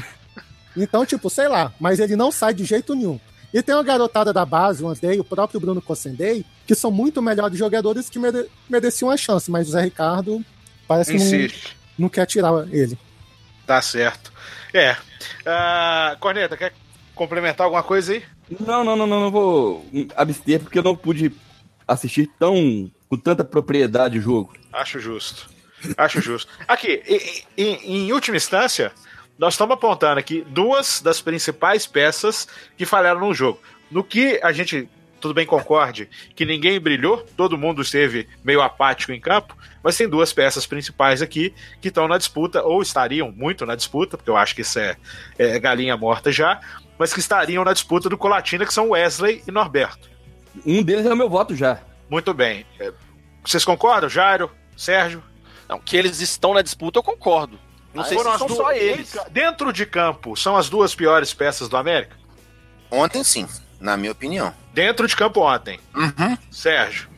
Então, tipo, sei lá, mas ele não sai de jeito nenhum. E tem uma garotada da base, o Andrei, o próprio Bruno Cossendei, que são muito melhores jogadores que mere- mereciam a chance, mas o Zé Ricardo parece que não, não quer tirar ele. Tá certo. É. Uh, Corneta, quer complementar alguma coisa aí? Não, não, não, não, não vou abster, porque eu não pude assistir tão com tanta propriedade o jogo. Acho justo. Acho justo. Aqui, em, em, em última instância, nós estamos apontando aqui duas das principais peças que falharam no jogo. No que a gente, tudo bem, concorde que ninguém brilhou, todo mundo esteve meio apático em campo, mas tem duas peças principais aqui que estão na disputa, ou estariam muito na disputa, porque eu acho que isso é, é galinha morta já, mas que estariam na disputa do Colatina, que são Wesley e Norberto. Um deles é o meu voto já. Muito bem. Vocês concordam, Jairo, Sérgio? Não, que eles estão na disputa, eu concordo. Não sei se Foram as são duas- só eles. Dentro de campo, são as duas piores peças do América? Ontem sim, na minha opinião. Dentro de campo ontem. Uhum. Sérgio,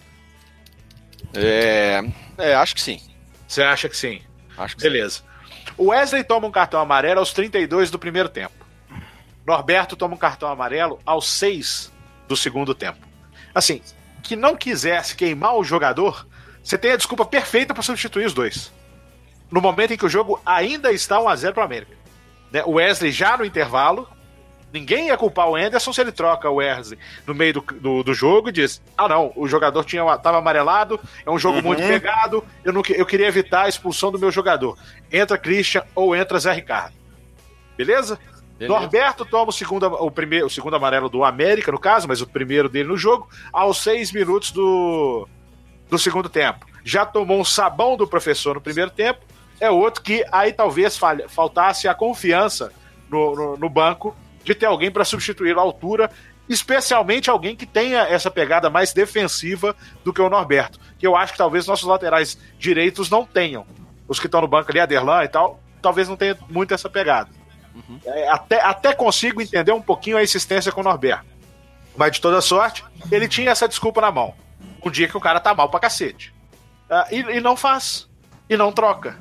É, é, acho que sim. você acha que sim? Acho que sim. Beleza. O Wesley toma um cartão amarelo aos trinta e dois do primeiro tempo. Norberto toma um cartão amarelo aos seis do segundo tempo. Assim, que não quisesse queimar o jogador, você tem a desculpa perfeita para substituir os dois. No momento em que o jogo ainda está um a zero para o América. Né? O Wesley já no intervalo, ninguém ia culpar o Anderson se ele troca o Wesley no meio do, do, do jogo e diz: ah não, o jogador tinha, tava amarelado, é um jogo Uhum. muito pegado, eu, não, eu queria evitar a expulsão do meu jogador. Entra Christian ou entra Zé Ricardo. Beleza? Beleza. Norberto toma o segundo, o, primeiro, o segundo amarelo do América, no caso, mas o primeiro dele no jogo, aos seis minutos do, do segundo tempo. Já tomou um sabão do professor no primeiro tempo, é outro que aí talvez falha, faltasse a confiança no, no, no banco de ter alguém para substituir a altura, especialmente alguém que tenha essa pegada mais defensiva do que o Norberto, que eu acho que talvez nossos laterais direitos não tenham. Os que estão no banco ali, Aderlan e tal, talvez não tenha muito essa pegada. Uhum. É, até, até consigo entender um pouquinho a insistência com o Norberto. Mas de toda sorte, ele tinha essa desculpa na mão. Um dia que o cara tá mal pra cacete. Uh, e, e não faz. E não troca.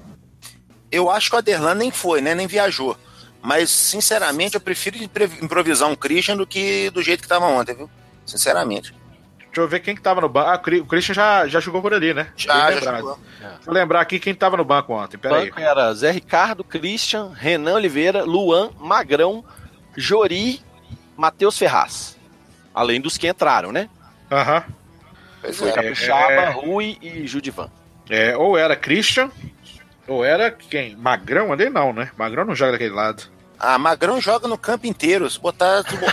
Eu acho que o Aderlan nem foi, né? Nem viajou. Mas, sinceramente, eu prefiro improvisar um Christian do que do jeito que tava ontem, viu? Sinceramente. Deixa eu ver quem que tava no banco. Ah, o Christian já, já jogou por ali, né? Já, Bem já lembrado. jogou. Deixa eu lembrar aqui quem tava no banco ontem. O Peraí. banco era Zé Ricardo, Christian, Renan Oliveira, Luan, Magrão, Jori, Matheus Ferraz. Além dos que entraram, né? Aham. Pois Foi é. Capixaba, é. Rui e Judivan. É, ou era Christian, ou era quem? Magrão ali não, né? Magrão não joga daquele lado. Ah, Magrão joga no campo inteiro. Se botar. se bo-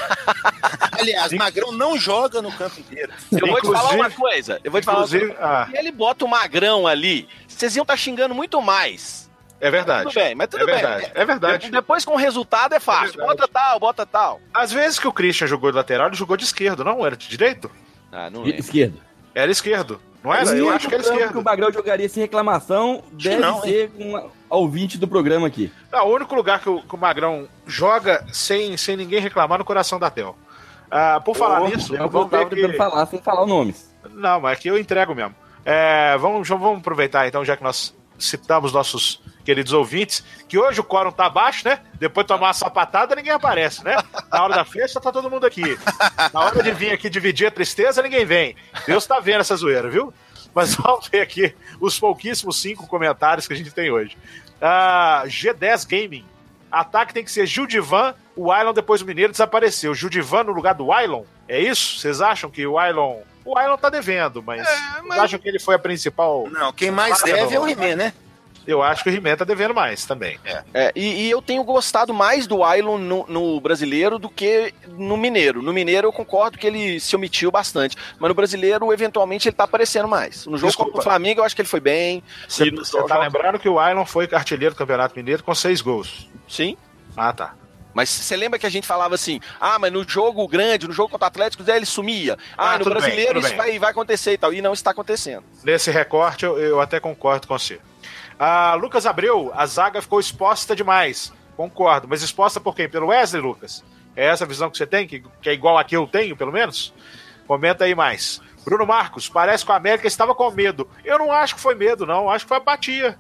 Aliás, Magrão não joga no campo inteiro. Eu vou te falar Inclusive- uma coisa. Eu vou te falar uma Inclusive, coisa. ah, Se ele bota o Magrão ali, vocês iam estar xingando muito mais. é verdade. Tudo bem, mas tudo é bem. verdade. É verdade. Depois com o resultado é fácil. É verdade. Bota tal, bota tal. Às vezes que o Christian jogou de lateral, ele jogou de esquerdo, não? Era de direito? Ah, não De lembro. esquerdo. Era esquerdo. Não era? Eu O acho que era único campo esquerdo. que o Magrão jogaria sem reclamação deve não, ser com um ouvinte do programa aqui. Não, o único lugar que o, que o Magrão joga sem, sem ninguém reclamar no coração da Tel. Ah, por falar nisso, Eu vamos tava ver tentando que... falar sem falar os nomes. Não, mas aqui eu entrego mesmo. É, vamos, já vamos aproveitar então, já que nós citamos nossos queridos ouvintes, que hoje o quórum tá baixo, né? Depois de tomar uma sapatada, ninguém aparece, né? Na hora da festa tá todo mundo aqui. Na hora de vir aqui dividir a tristeza, ninguém vem. Deus tá vendo essa zoeira, viu? Mas vamos ver aqui os pouquíssimos cinco comentários que a gente tem hoje. Ah, G dez Gaming. Ataque tem que ser Judivan, o Ailon depois do Mineiro desapareceu. Judivan no lugar do Ailon? É isso? Vocês acham que o Ailon... O Ailon tá devendo, mas... É, mas- Vocês acham que ele foi a principal... Não, quem mais Fala, deve é o não. Rimé, né? Eu acho que o He-Man tá devendo mais também. É, e, e eu tenho gostado mais do Ailon no, no brasileiro do que no mineiro. No mineiro eu concordo que ele se omitiu bastante, mas no brasileiro, eventualmente, ele tá aparecendo mais. No jogo Desculpa. contra o Flamengo, eu acho que ele foi bem. Você E no- tá lembrando que o Ailon foi artilheiro do Campeonato Mineiro com seis gols. Sim. Ah, tá. Mas você lembra que a gente falava assim, ah, mas no jogo grande, no jogo contra o Atlético, ele sumia. Ah, Ah, no tudo bem, brasileiro tudo isso bem. vai, vai acontecer e tal. E não está acontecendo. Nesse recorte, eu, eu até concordo com você. Ah, Lucas Abreu, a zaga ficou exposta demais. Concordo. Mas exposta por quem? Pelo Wesley, Lucas? É essa a visão que você tem? Que, que é igual a que eu tenho, pelo menos? Comenta aí mais. Bruno Marcos, parece que o América estava com medo. Eu não acho que foi medo, não. Acho que foi apatia.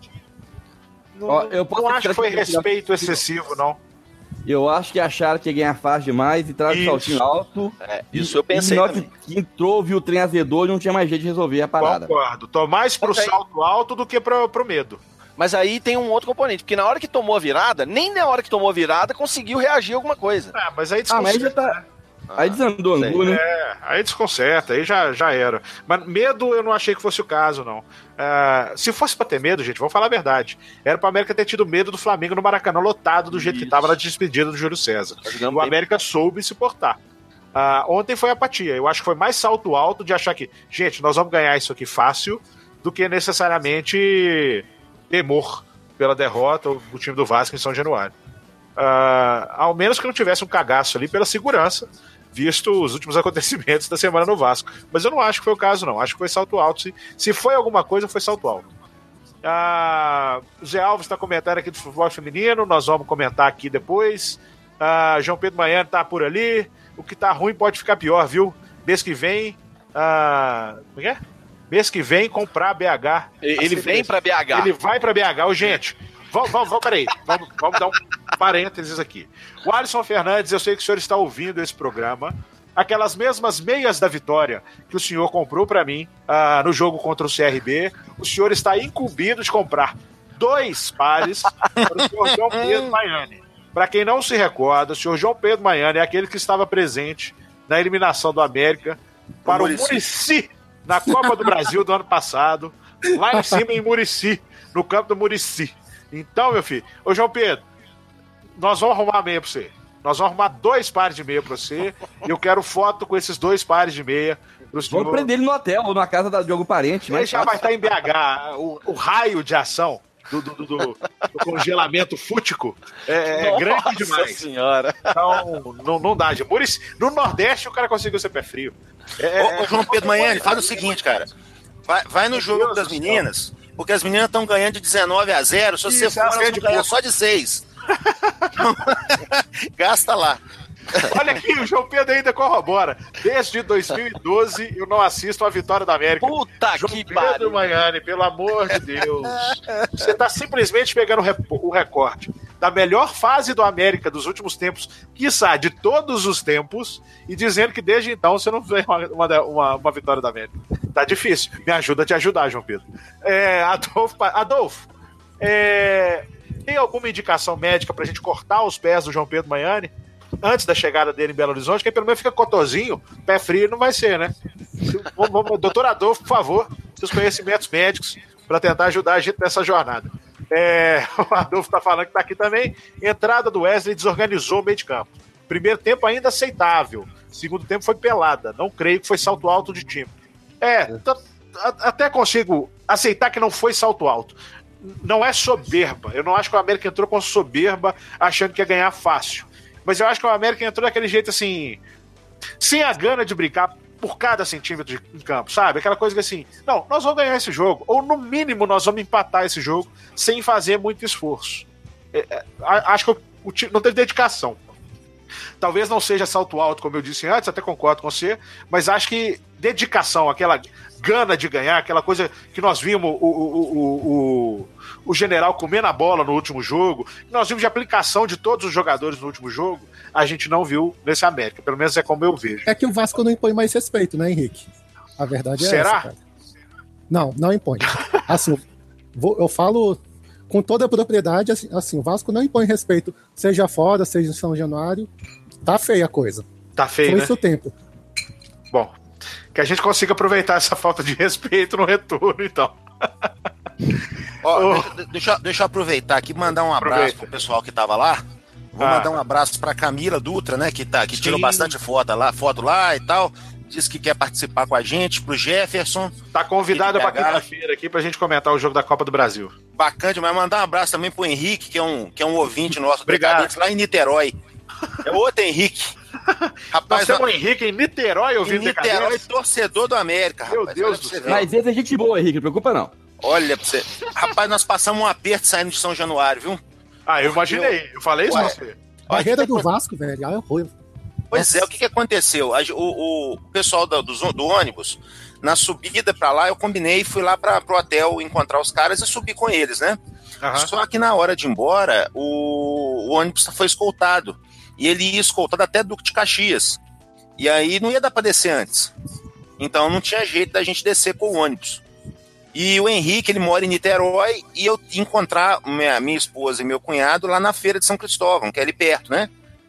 Não, Ó, eu posso não acho que foi acrescentar- respeito excessivo, não. Eu acho que acharam que ia ganhar fácil demais e traz o Isso. saltinho alto. É, isso eu E pensei na hora também. que entrou, viu o trem azedou e não tinha mais jeito de resolver a parada. Concordo. Tô mais pro Mas aí- salto alto do que pro, pro medo. Mas aí tem um outro componente, porque na hora que tomou a virada, nem na hora que tomou a virada conseguiu reagir a alguma coisa. É, mas aí Ah, mas discussão. já tá. Aí desandou, Angu, né? É, aí desconcerta, aí já, já era. Mas medo eu não achei que fosse o caso, não. Uh, se fosse pra ter medo, gente, vamos falar a verdade. Era pra América ter tido medo do Flamengo no Maracanã lotado do jeito Isso. que tava na despedida do Júlio César. O América soube se portar. Uh, ontem foi apatia. Eu acho que foi mais salto alto de achar que, gente, nós vamos ganhar isso aqui fácil, do que necessariamente temor pela derrota do time do Vasco em São Januário. Uh, ao menos que não tivesse um cagaço ali pela segurança, visto os últimos acontecimentos da semana no Vasco. Mas eu não acho que foi o caso, não. Acho que foi salto alto. Se, se foi alguma coisa, foi salto alto. Uh, o Zé Alves está comentando aqui do futebol feminino, nós vamos comentar aqui depois. Uh, João Pedro Maiano tá por ali. O que tá ruim pode ficar pior, viu? Mês que vem. Uh, como é? Mês que vem comprar B H. Ele vem para B H. Ele vai para B H. Ô, gente, vamos, vamos, vamos, peraí. Vamos, vamos dar um parênteses aqui. O Alisson Fernandes, eu sei que o senhor está ouvindo esse programa. Aquelas mesmas meias da Vitória que o senhor comprou para mim uh, no jogo contra o C R B, o senhor está incumbido de comprar dois pares para o senhor João Pedro Maiani. Para quem não se recorda, o senhor João Pedro Maiani é aquele que estava presente na eliminação do América para o Muricy, na Copa do Brasil do ano passado, lá em cima em Muricy, no campo do Muricy. Então, meu filho, ô João Pedro, nós vamos arrumar meia para você. Nós vamos arrumar dois pares de meia para você. E eu quero foto com esses dois pares de meia. Vamos prender ele no hotel ou na casa da, de algum parente. Ele já vai estar em B H. O, o raio de ação do, do, do, do congelamento fútico é, é grande demais. Nossa senhora. Então, não, não dá. Muricy, no Nordeste, o cara conseguiu ser pé frio. É, ô, ô, João Pedro Maiani, faz o seguinte, cara. Vai, vai no jogo das meninas, porque as meninas estão ganhando de dezenove a zero. Se você for, elas vão ganhar só de seis. Gasta lá. Olha aqui, o João Pedro ainda corrobora. Desde dois mil e doze eu não assisto a Vitória da América. Puta João que Pedro pariu. Maiani, pelo amor de Deus. Você tá simplesmente pegando o recorte da melhor fase do América dos últimos tempos, quiçá de todos os tempos, e dizendo que desde então você não vê uma, uma, uma vitória da América. Tá difícil. Me ajuda a te ajudar, João Pedro. É, Adolfo, Adolfo é, tem alguma indicação médica pra gente cortar os pés do João Pedro Maiani antes da chegada dele em Belo Horizonte, que pelo menos fica cotozinho, pé frio não vai ser, né? Vamos, vamos, doutor Adolfo, por favor, seus conhecimentos médicos para tentar ajudar a gente nessa jornada. É, o Adolfo tá falando que tá aqui também. Entrada do Wesley desorganizou o meio de campo. Primeiro tempo ainda aceitável. Segundo tempo foi pelada. Não creio que foi salto alto de time. É, t- até consigo aceitar que não foi salto alto. Não é soberba. Eu não acho que o América entrou com soberba achando que ia ganhar fácil. Mas eu acho que o América entrou daquele jeito assim, sem a gana de brincar por cada centímetro de, em campo, sabe? Aquela coisa que assim, não, nós vamos ganhar esse jogo, ou no mínimo nós vamos empatar esse jogo sem fazer muito esforço. É, é, acho que o, o time não teve dedicação. Talvez não seja salto alto, como eu disse antes, até concordo com você, mas acho que dedicação, aquela gana de ganhar, aquela coisa que nós vimos o, o, o, o, o general comendo a bola no último jogo, que nós vimos de aplicação de todos os jogadores no último jogo, a gente não viu nesse América, pelo menos é como eu vejo. É que o Vasco não impõe mais respeito, né, Henrique? A verdade é Será? essa, cara. Não, não impõe. Assim, vou, eu falo com toda a propriedade, assim, assim, o Vasco não impõe respeito, seja fora, seja em São Januário. Tá feia a coisa. Tá feio, Foi né? isso o tempo. Bom, que a gente consiga aproveitar essa falta de respeito no retorno, então. Ó, Oh. deixa, deixa, deixa eu aproveitar aqui e mandar um abraço Aproveita. pro pessoal que tava lá. Vou Ah. mandar um abraço pra Camila Dutra, né? Que, tá, que Sim. tirou bastante foto lá, foto lá e tal. Disse que quer participar com a gente, pro Jefferson. Tá convidado pra Aqui de B H. quinta-feira aqui pra gente comentar o jogo da Copa do Brasil. Bacana demais. Mandar um abraço também pro Henrique, que é um, que é um ouvinte nosso, Obrigado. Decadentes, lá em Niterói. É outro Henrique. Nós Rapaz, temos o Henrique em Niterói em ouvindo Niterói, Decadentes. torcedor do América, Meu rapaz. Deus Olha do pra você céu. ver. Mas esse é gente boa, Henrique, não preocupa não. Olha pra você. Rapaz, nós passamos um aperto saindo de São Januário, viu? Ah, eu imaginei. Eu falei isso Ué. pra você. Barreira Olha, do Vasco, velho, é ruim. Pois é, o que, que aconteceu? A- O, o pessoal do, do, do ônibus, na subida pra lá, eu combinei e fui lá pra, pro hotel encontrar os caras e subir com eles, né? Aham. Só que na hora de ir embora, o, o ônibus foi escoltado. E ele ia escoltado até Duque de Caxias. E aí não ia dar pra descer antes. Então não tinha jeito da gente descer com o ônibus. E o Henrique, ele mora em Niterói, e eu ia encontrar minha, minha esposa e meu cunhado lá na feira de São Cristóvão, que é ali perto, né?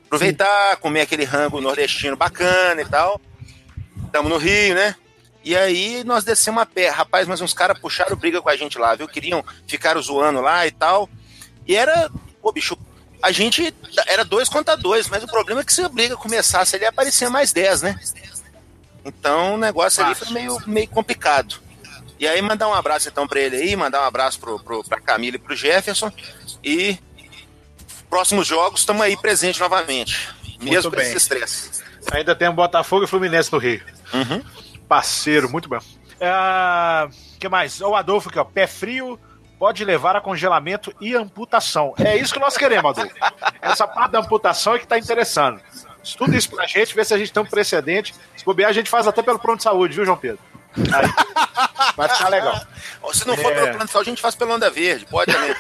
Aproveitar, comer aquele rango nordestino bacana e tal. Estamos no Rio, né? E aí nós descemos a pé. Rapaz, mas uns caras puxaram briga com a gente lá, viu? Queriam ficar zoando lá e tal. E era... Pô, bicho, a gente... Era dois contra dois, mas o problema é que se a briga começasse ali, aparecia mais dez, né? Então o negócio ali foi meio, meio complicado. E aí mandar um abraço então pra ele aí, mandar um abraço pro, pro, pra Camila e pro Jefferson. E próximos jogos estamos aí presentes novamente. Mesmo com esse estresse. Ainda tem Botafogo e Fluminense no Rio. Uhum. Parceiro, muito bem. O uh, que mais? O Adolfo aqui, ó. Pé frio pode levar a congelamento e amputação. É isso que nós queremos, Adolfo. Essa parte da amputação é que tá interessando. Estuda isso pra gente, vê se a gente tem um precedente. Se bobear, a gente faz até pelo pronto de saúde, viu, João Pedro? Aí, vai ficar legal. Se não for é... pelo plano de saúde, a gente faz pelo Onda Verde, pode também.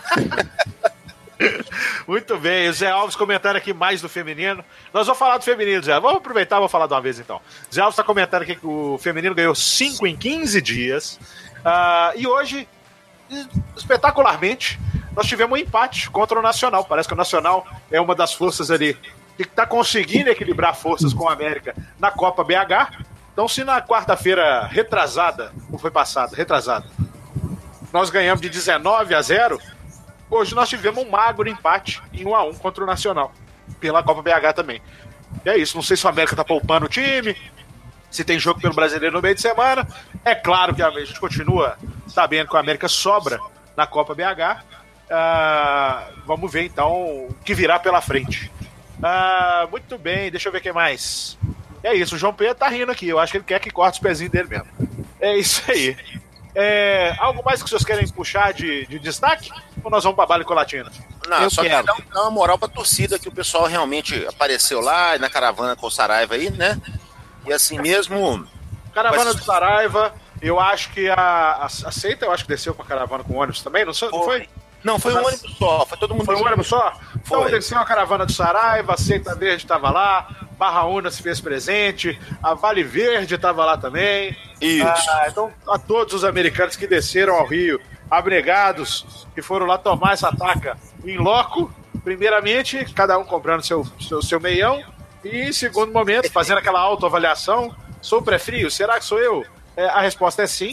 Muito bem, o Zé Alves comentando aqui mais do feminino. Nós vamos falar do feminino, Zé. Vamos aproveitar e vou falar de uma vez então. Zé Alves está comentando aqui que o feminino ganhou cinco em quinze dias. Uh, e hoje, espetacularmente, nós tivemos um empate contra o Nacional. Parece que o Nacional é uma das forças ali que está conseguindo equilibrar forças com a América na Copa B H. Então, se na quarta-feira retrasada, não foi passada, retrasada, nós ganhamos de dezenove a zero, hoje nós tivemos um magro empate em um a um contra o Nacional, pela Copa B H também. E é isso, não sei se o América tá poupando o time, se tem jogo pelo Brasileiro no meio de semana. É claro que a gente continua sabendo que o América sobra na Copa B H. Uh, vamos ver então o que virá pela frente. Uh, muito bem, deixa eu ver o que mais. É isso, o João Pedro tá rindo aqui, eu acho que ele quer que corte os pezinhos dele mesmo. É isso aí. É, algo mais que vocês querem puxar de, de destaque? Ou nós vamos pra Bala e Colatina? Não, eu só quero. Dar, dar uma moral pra torcida, que o pessoal realmente apareceu lá na caravana com o Saraiva aí, né? E assim mesmo... Caravana mas... do Saraiva, eu acho que a, a, a Seita, eu acho que desceu com a caravana com ônibus também, não, não foi? Não, foi um ônibus só, foi todo mundo... Foi um ônibus só? Foi. Então desceu a caravana do Saraiva, a Seita Verde estava lá, Barra Una se fez presente, a Vale Verde estava lá também. Isso. Ah, então, a todos os americanos que desceram ao Rio, abnegados, que foram lá tomar essa taca em loco, primeiramente, cada um comprando seu, seu, seu meião, e em segundo momento, fazendo aquela autoavaliação, sou pré-frio, será que sou eu? É, a resposta é sim.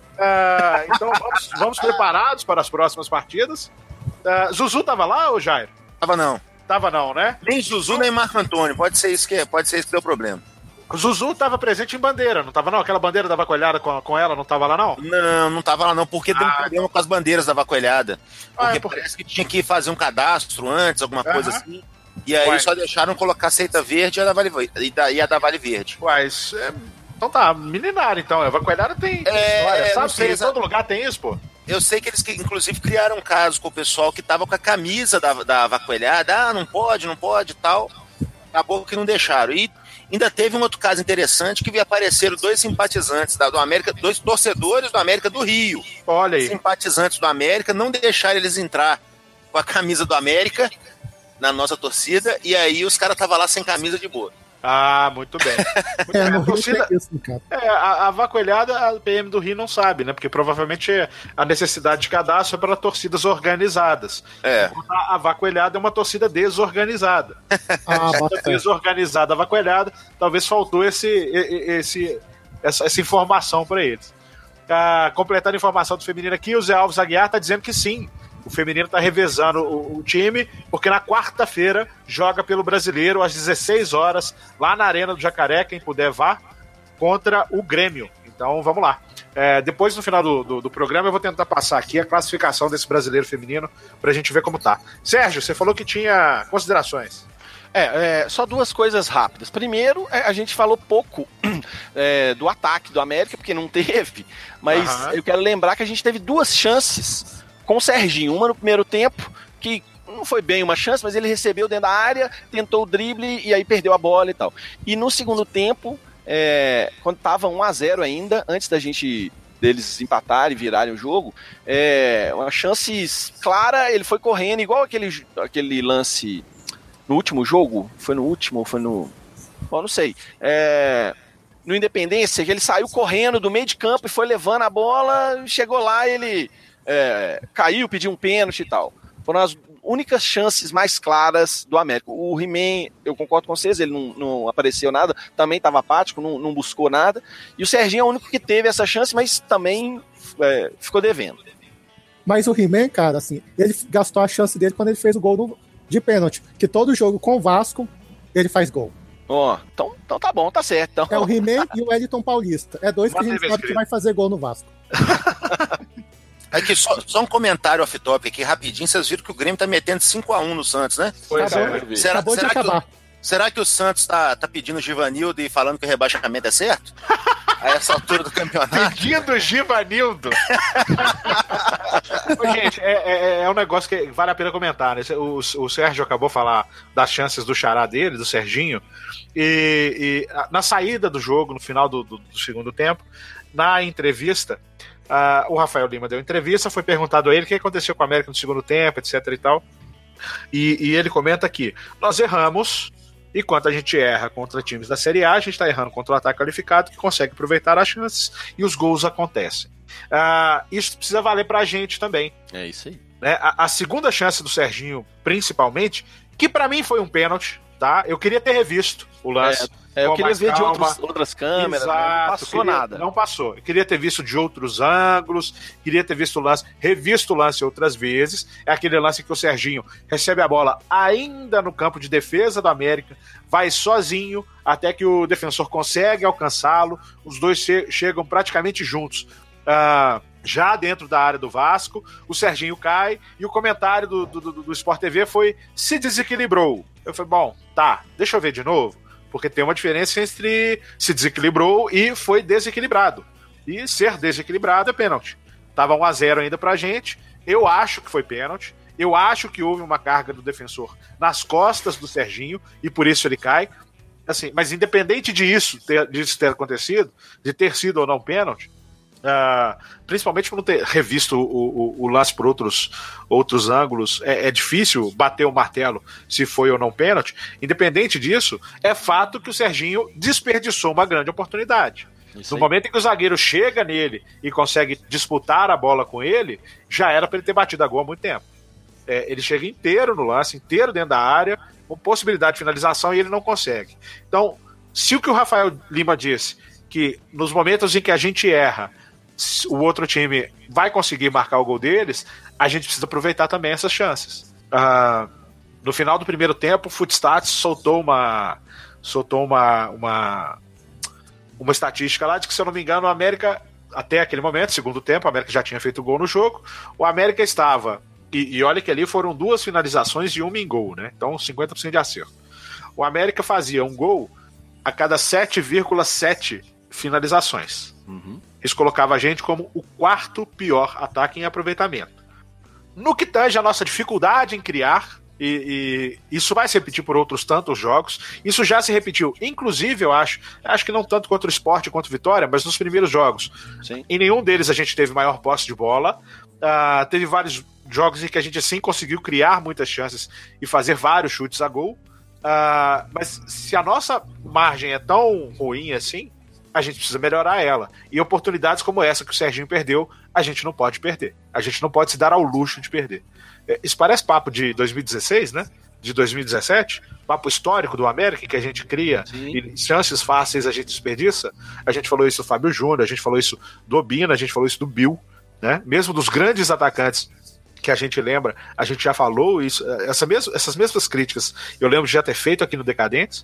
Ah, então vamos, vamos preparados para as próximas partidas. Ah, Zuzu estava lá, ou Jair? Tava não. Tava não, né? Nem Zuzu, nem Marco Antônio. Pode ser isso que, pode ser isso que deu problema. O Zuzu estava presente em bandeira, não tava não? Aquela bandeira da Vacoelhada com, com ela não tava lá não? Não, não tava lá não, porque ah, deu um problema com as bandeiras da Vacoelhada. Porque, ah, é porque parece que tinha que fazer um cadastro antes, alguma coisa uh-huh. assim. E aí Uai. só deixaram colocar a Seita Verde e a da Vale, e da, e a da vale Verde. Uai, isso é... Então tá, milinar então. A Vacoelhada tem é, história, sabe? Sei, em todo lugar tem isso, pô. Eu sei que eles, inclusive, criaram um caso com o pessoal que tava com a camisa da, da Vacoelhada. Ah, não pode, não pode e tal. Acabou que não deixaram. E ainda teve um outro caso interessante que apareceram dois simpatizantes da, do América, dois torcedores do América do Rio. Olha aí. Simpatizantes do América, não deixaram eles entrar com a camisa do América na nossa torcida, e aí os caras estavam lá sem camisa de boa. Ah, muito bem. Muito é, bem. no A, torcida, Rio isso, cara. É, a, a Vacoelhada, a P M do Rio não sabe, né? Porque provavelmente a necessidade de cadastro é para torcidas organizadas. É. A, a Vacoelhada é uma torcida desorganizada. Ah, a desorganizada, a Vacoelhada, talvez faltou esse, esse, essa, essa informação para eles. Ah, completando a informação do feminino aqui, o Zé Alves Aguiar está dizendo que sim. O feminino está revezando o, o time, porque na quarta-feira joga pelo Brasileiro às dezesseis horas, lá na Arena do Jacaré, quem puder vá, contra o Grêmio. Então vamos lá. É, depois, no final do, do, do programa, eu vou tentar passar aqui a classificação desse Brasileiro feminino para a gente ver como tá. Sérgio, você falou que tinha considerações. É, é, só duas coisas rápidas. Primeiro, a gente falou pouco é, do ataque do América, porque não teve, mas uhum. eu quero lembrar que a gente teve duas chances com o Serginho, uma no primeiro tempo, que não foi bem uma chance, mas ele recebeu dentro da área, tentou o drible e aí perdeu a bola e tal. E no segundo tempo, é, quando estava um a zero ainda, antes da gente deles empatarem e virarem o jogo, é, uma chance clara, ele foi correndo, igual aquele, aquele lance no último jogo, foi no último ou foi no... Bom, não sei. É, no Independência, que ele saiu correndo do meio de campo e foi levando a bola, chegou lá, ele... É, caiu, pediu um pênalti e tal. Foram as, únicas chances mais claras do América. O He-Man, eu concordo com vocês, ele não, não apareceu nada, também estava apático, não, não buscou nada. E o Serginho é o único que teve essa chance, mas também é, ficou devendo. Mas o He-Man, cara, assim, ele gastou a chance dele quando ele fez o gol do, de pênalti. Que todo jogo com o Vasco, ele faz gol. Ó, oh, então, então tá bom, tá certo. Então. É o He-Man e o Wellington Paulista. É dois que a gente sabe que vai fazer gol no Vasco. Aqui, só, só um comentário off-top aqui, rapidinho. Vocês viram que o Grêmio tá metendo cinco a um no Santos, né? Pois Acabou, é, será, acabou será de acabar. Que o, será que o Santos tá, tá pedindo o Givanildo e falando que o rebaixamento é certo? A essa altura do campeonato? Pedindo Givanildo. Gente, é, é, é um negócio que vale a pena comentar, né? O, o Sérgio acabou de falar das chances do xará dele, do Serginho, e, e na saída do jogo, no final do, do, do segundo tempo, na entrevista, uh, o Rafael Lima deu entrevista, foi perguntado a ele o que aconteceu com a América no segundo tempo, etc e tal, e, e ele comenta aqui, nós erramos, e quando a gente erra contra times da Série A, a gente está errando contra o ataque qualificado, que consegue aproveitar as chances, e os gols acontecem. Uh, isso precisa valer pra gente também. É isso aí. Né? A, a segunda chance do Serginho, principalmente, que pra mim foi um pênalti, tá? Eu queria ter revisto o lance. É, é, eu queria ver de outros, outras câmeras, Exato, né? Não passou queria, nada. Não passou. Eu queria ter visto de outros ângulos, queria ter visto o lance, revisto o lance outras vezes. É aquele lance que o Serginho recebe a bola ainda no campo de defesa do América, vai sozinho até que o defensor consegue alcançá-lo. Os dois che- chegam praticamente juntos. Uh, já dentro da área do Vasco, o Serginho cai e o comentário do, do, do, do Sport T V foi se desequilibrou. Eu falei, bom, tá, deixa eu ver de novo, porque tem uma diferença entre se desequilibrou e foi desequilibrado. E ser desequilibrado é pênalti. Tava um a zero ainda pra gente, eu acho que foi pênalti, eu acho que houve uma carga do defensor nas costas do Serginho e por isso ele cai. Assim, mas independente disso ter, disso ter acontecido, de ter sido ou não pênalti, Uh, principalmente por não ter revisto o, o, o lance por outros, outros ângulos, é, é difícil bater o martelo se foi ou não pênalti. Independente disso, é fato que o Serginho desperdiçou uma grande oportunidade. Isso no aí. Momento em que o zagueiro chega nele e consegue disputar a bola com ele, já era para ele ter batido a gol há muito tempo. É, ele chega inteiro no lance, inteiro dentro da área, com possibilidade de finalização, e ele não consegue. Então, se o que o Rafael Lima disse, que nos momentos em que a gente erra, o outro time vai conseguir marcar o gol deles, a gente precisa aproveitar também essas chances. Uh, no final do primeiro tempo, o Footstats soltou uma soltou uma, uma uma estatística lá de que, se eu não me engano, o América, até aquele momento, segundo tempo, o América já tinha feito gol no jogo, o América estava, e, e olha que ali foram duas finalizações e uma em gol, né? Então cinquenta por cento de acerto. O América fazia um gol a cada sete vírgula sete finalizações. Uhum. Isso colocava a gente como o quarto pior ataque em aproveitamento. No que tange a nossa dificuldade em criar, e, e isso vai se repetir por outros tantos jogos, isso já se repetiu, inclusive, eu acho, acho que não tanto contra o Sport quanto o Vitória, mas nos primeiros jogos. Sim. Em nenhum deles a gente teve maior posse de bola, uh, teve vários jogos em que a gente sim conseguiu criar muitas chances e fazer vários chutes a gol, uh, mas se a nossa margem é tão ruim assim, a gente precisa melhorar ela. E oportunidades como essa que o Serginho perdeu, a gente não pode perder. A gente não pode se dar ao luxo de perder. Isso parece papo de dois mil e dezesseis, né? De dois mil e dezessete, papo histórico do América, que a gente cria Sim. e chances fáceis a gente desperdiça. A gente falou isso do Fábio Júnior, a gente falou isso do Obina, a gente falou isso do Bill, né? Mesmo dos grandes atacantes que a gente lembra, a gente já falou isso, essa mesma, essas mesmas críticas eu lembro de já ter feito aqui no Decadentes,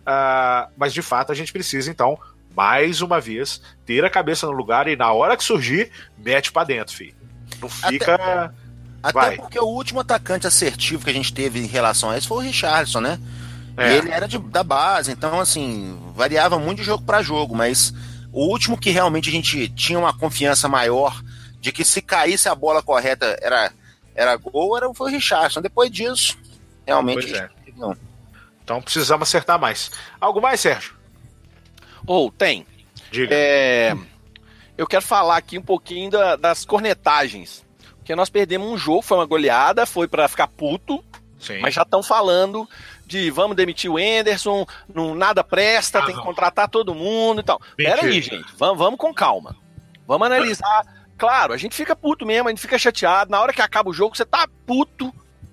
uh, mas de fato a gente precisa, então, mais uma vez, ter a cabeça no lugar e na hora que surgir, mete pra dentro, filho. Não fica... Até, até Vai. Porque o último atacante assertivo que a gente teve em relação a isso foi o Richarlison, né? É. E ele era de, da base, então, assim, variava muito de jogo pra jogo, mas o último que realmente a gente tinha uma confiança maior de que se caísse a bola correta era, era gol, era, foi o Richarlison. Depois disso, realmente... É. Não. Então precisamos acertar mais. Algo mais, Sérgio? Ou oh, tem. Diga. É, eu quero falar aqui um pouquinho da, das cornetagens. Porque nós perdemos um jogo, foi uma goleada, foi pra ficar puto. Sim. Mas já estão falando de vamos demitir o Anderson, não, nada presta, ah, tem que contratar todo mundo e tal. Mentira. Pera aí, gente, vamos, vamos com calma. Vamos analisar. Claro, a gente fica puto mesmo, a gente fica chateado. Na hora que acaba o jogo, você tá puto.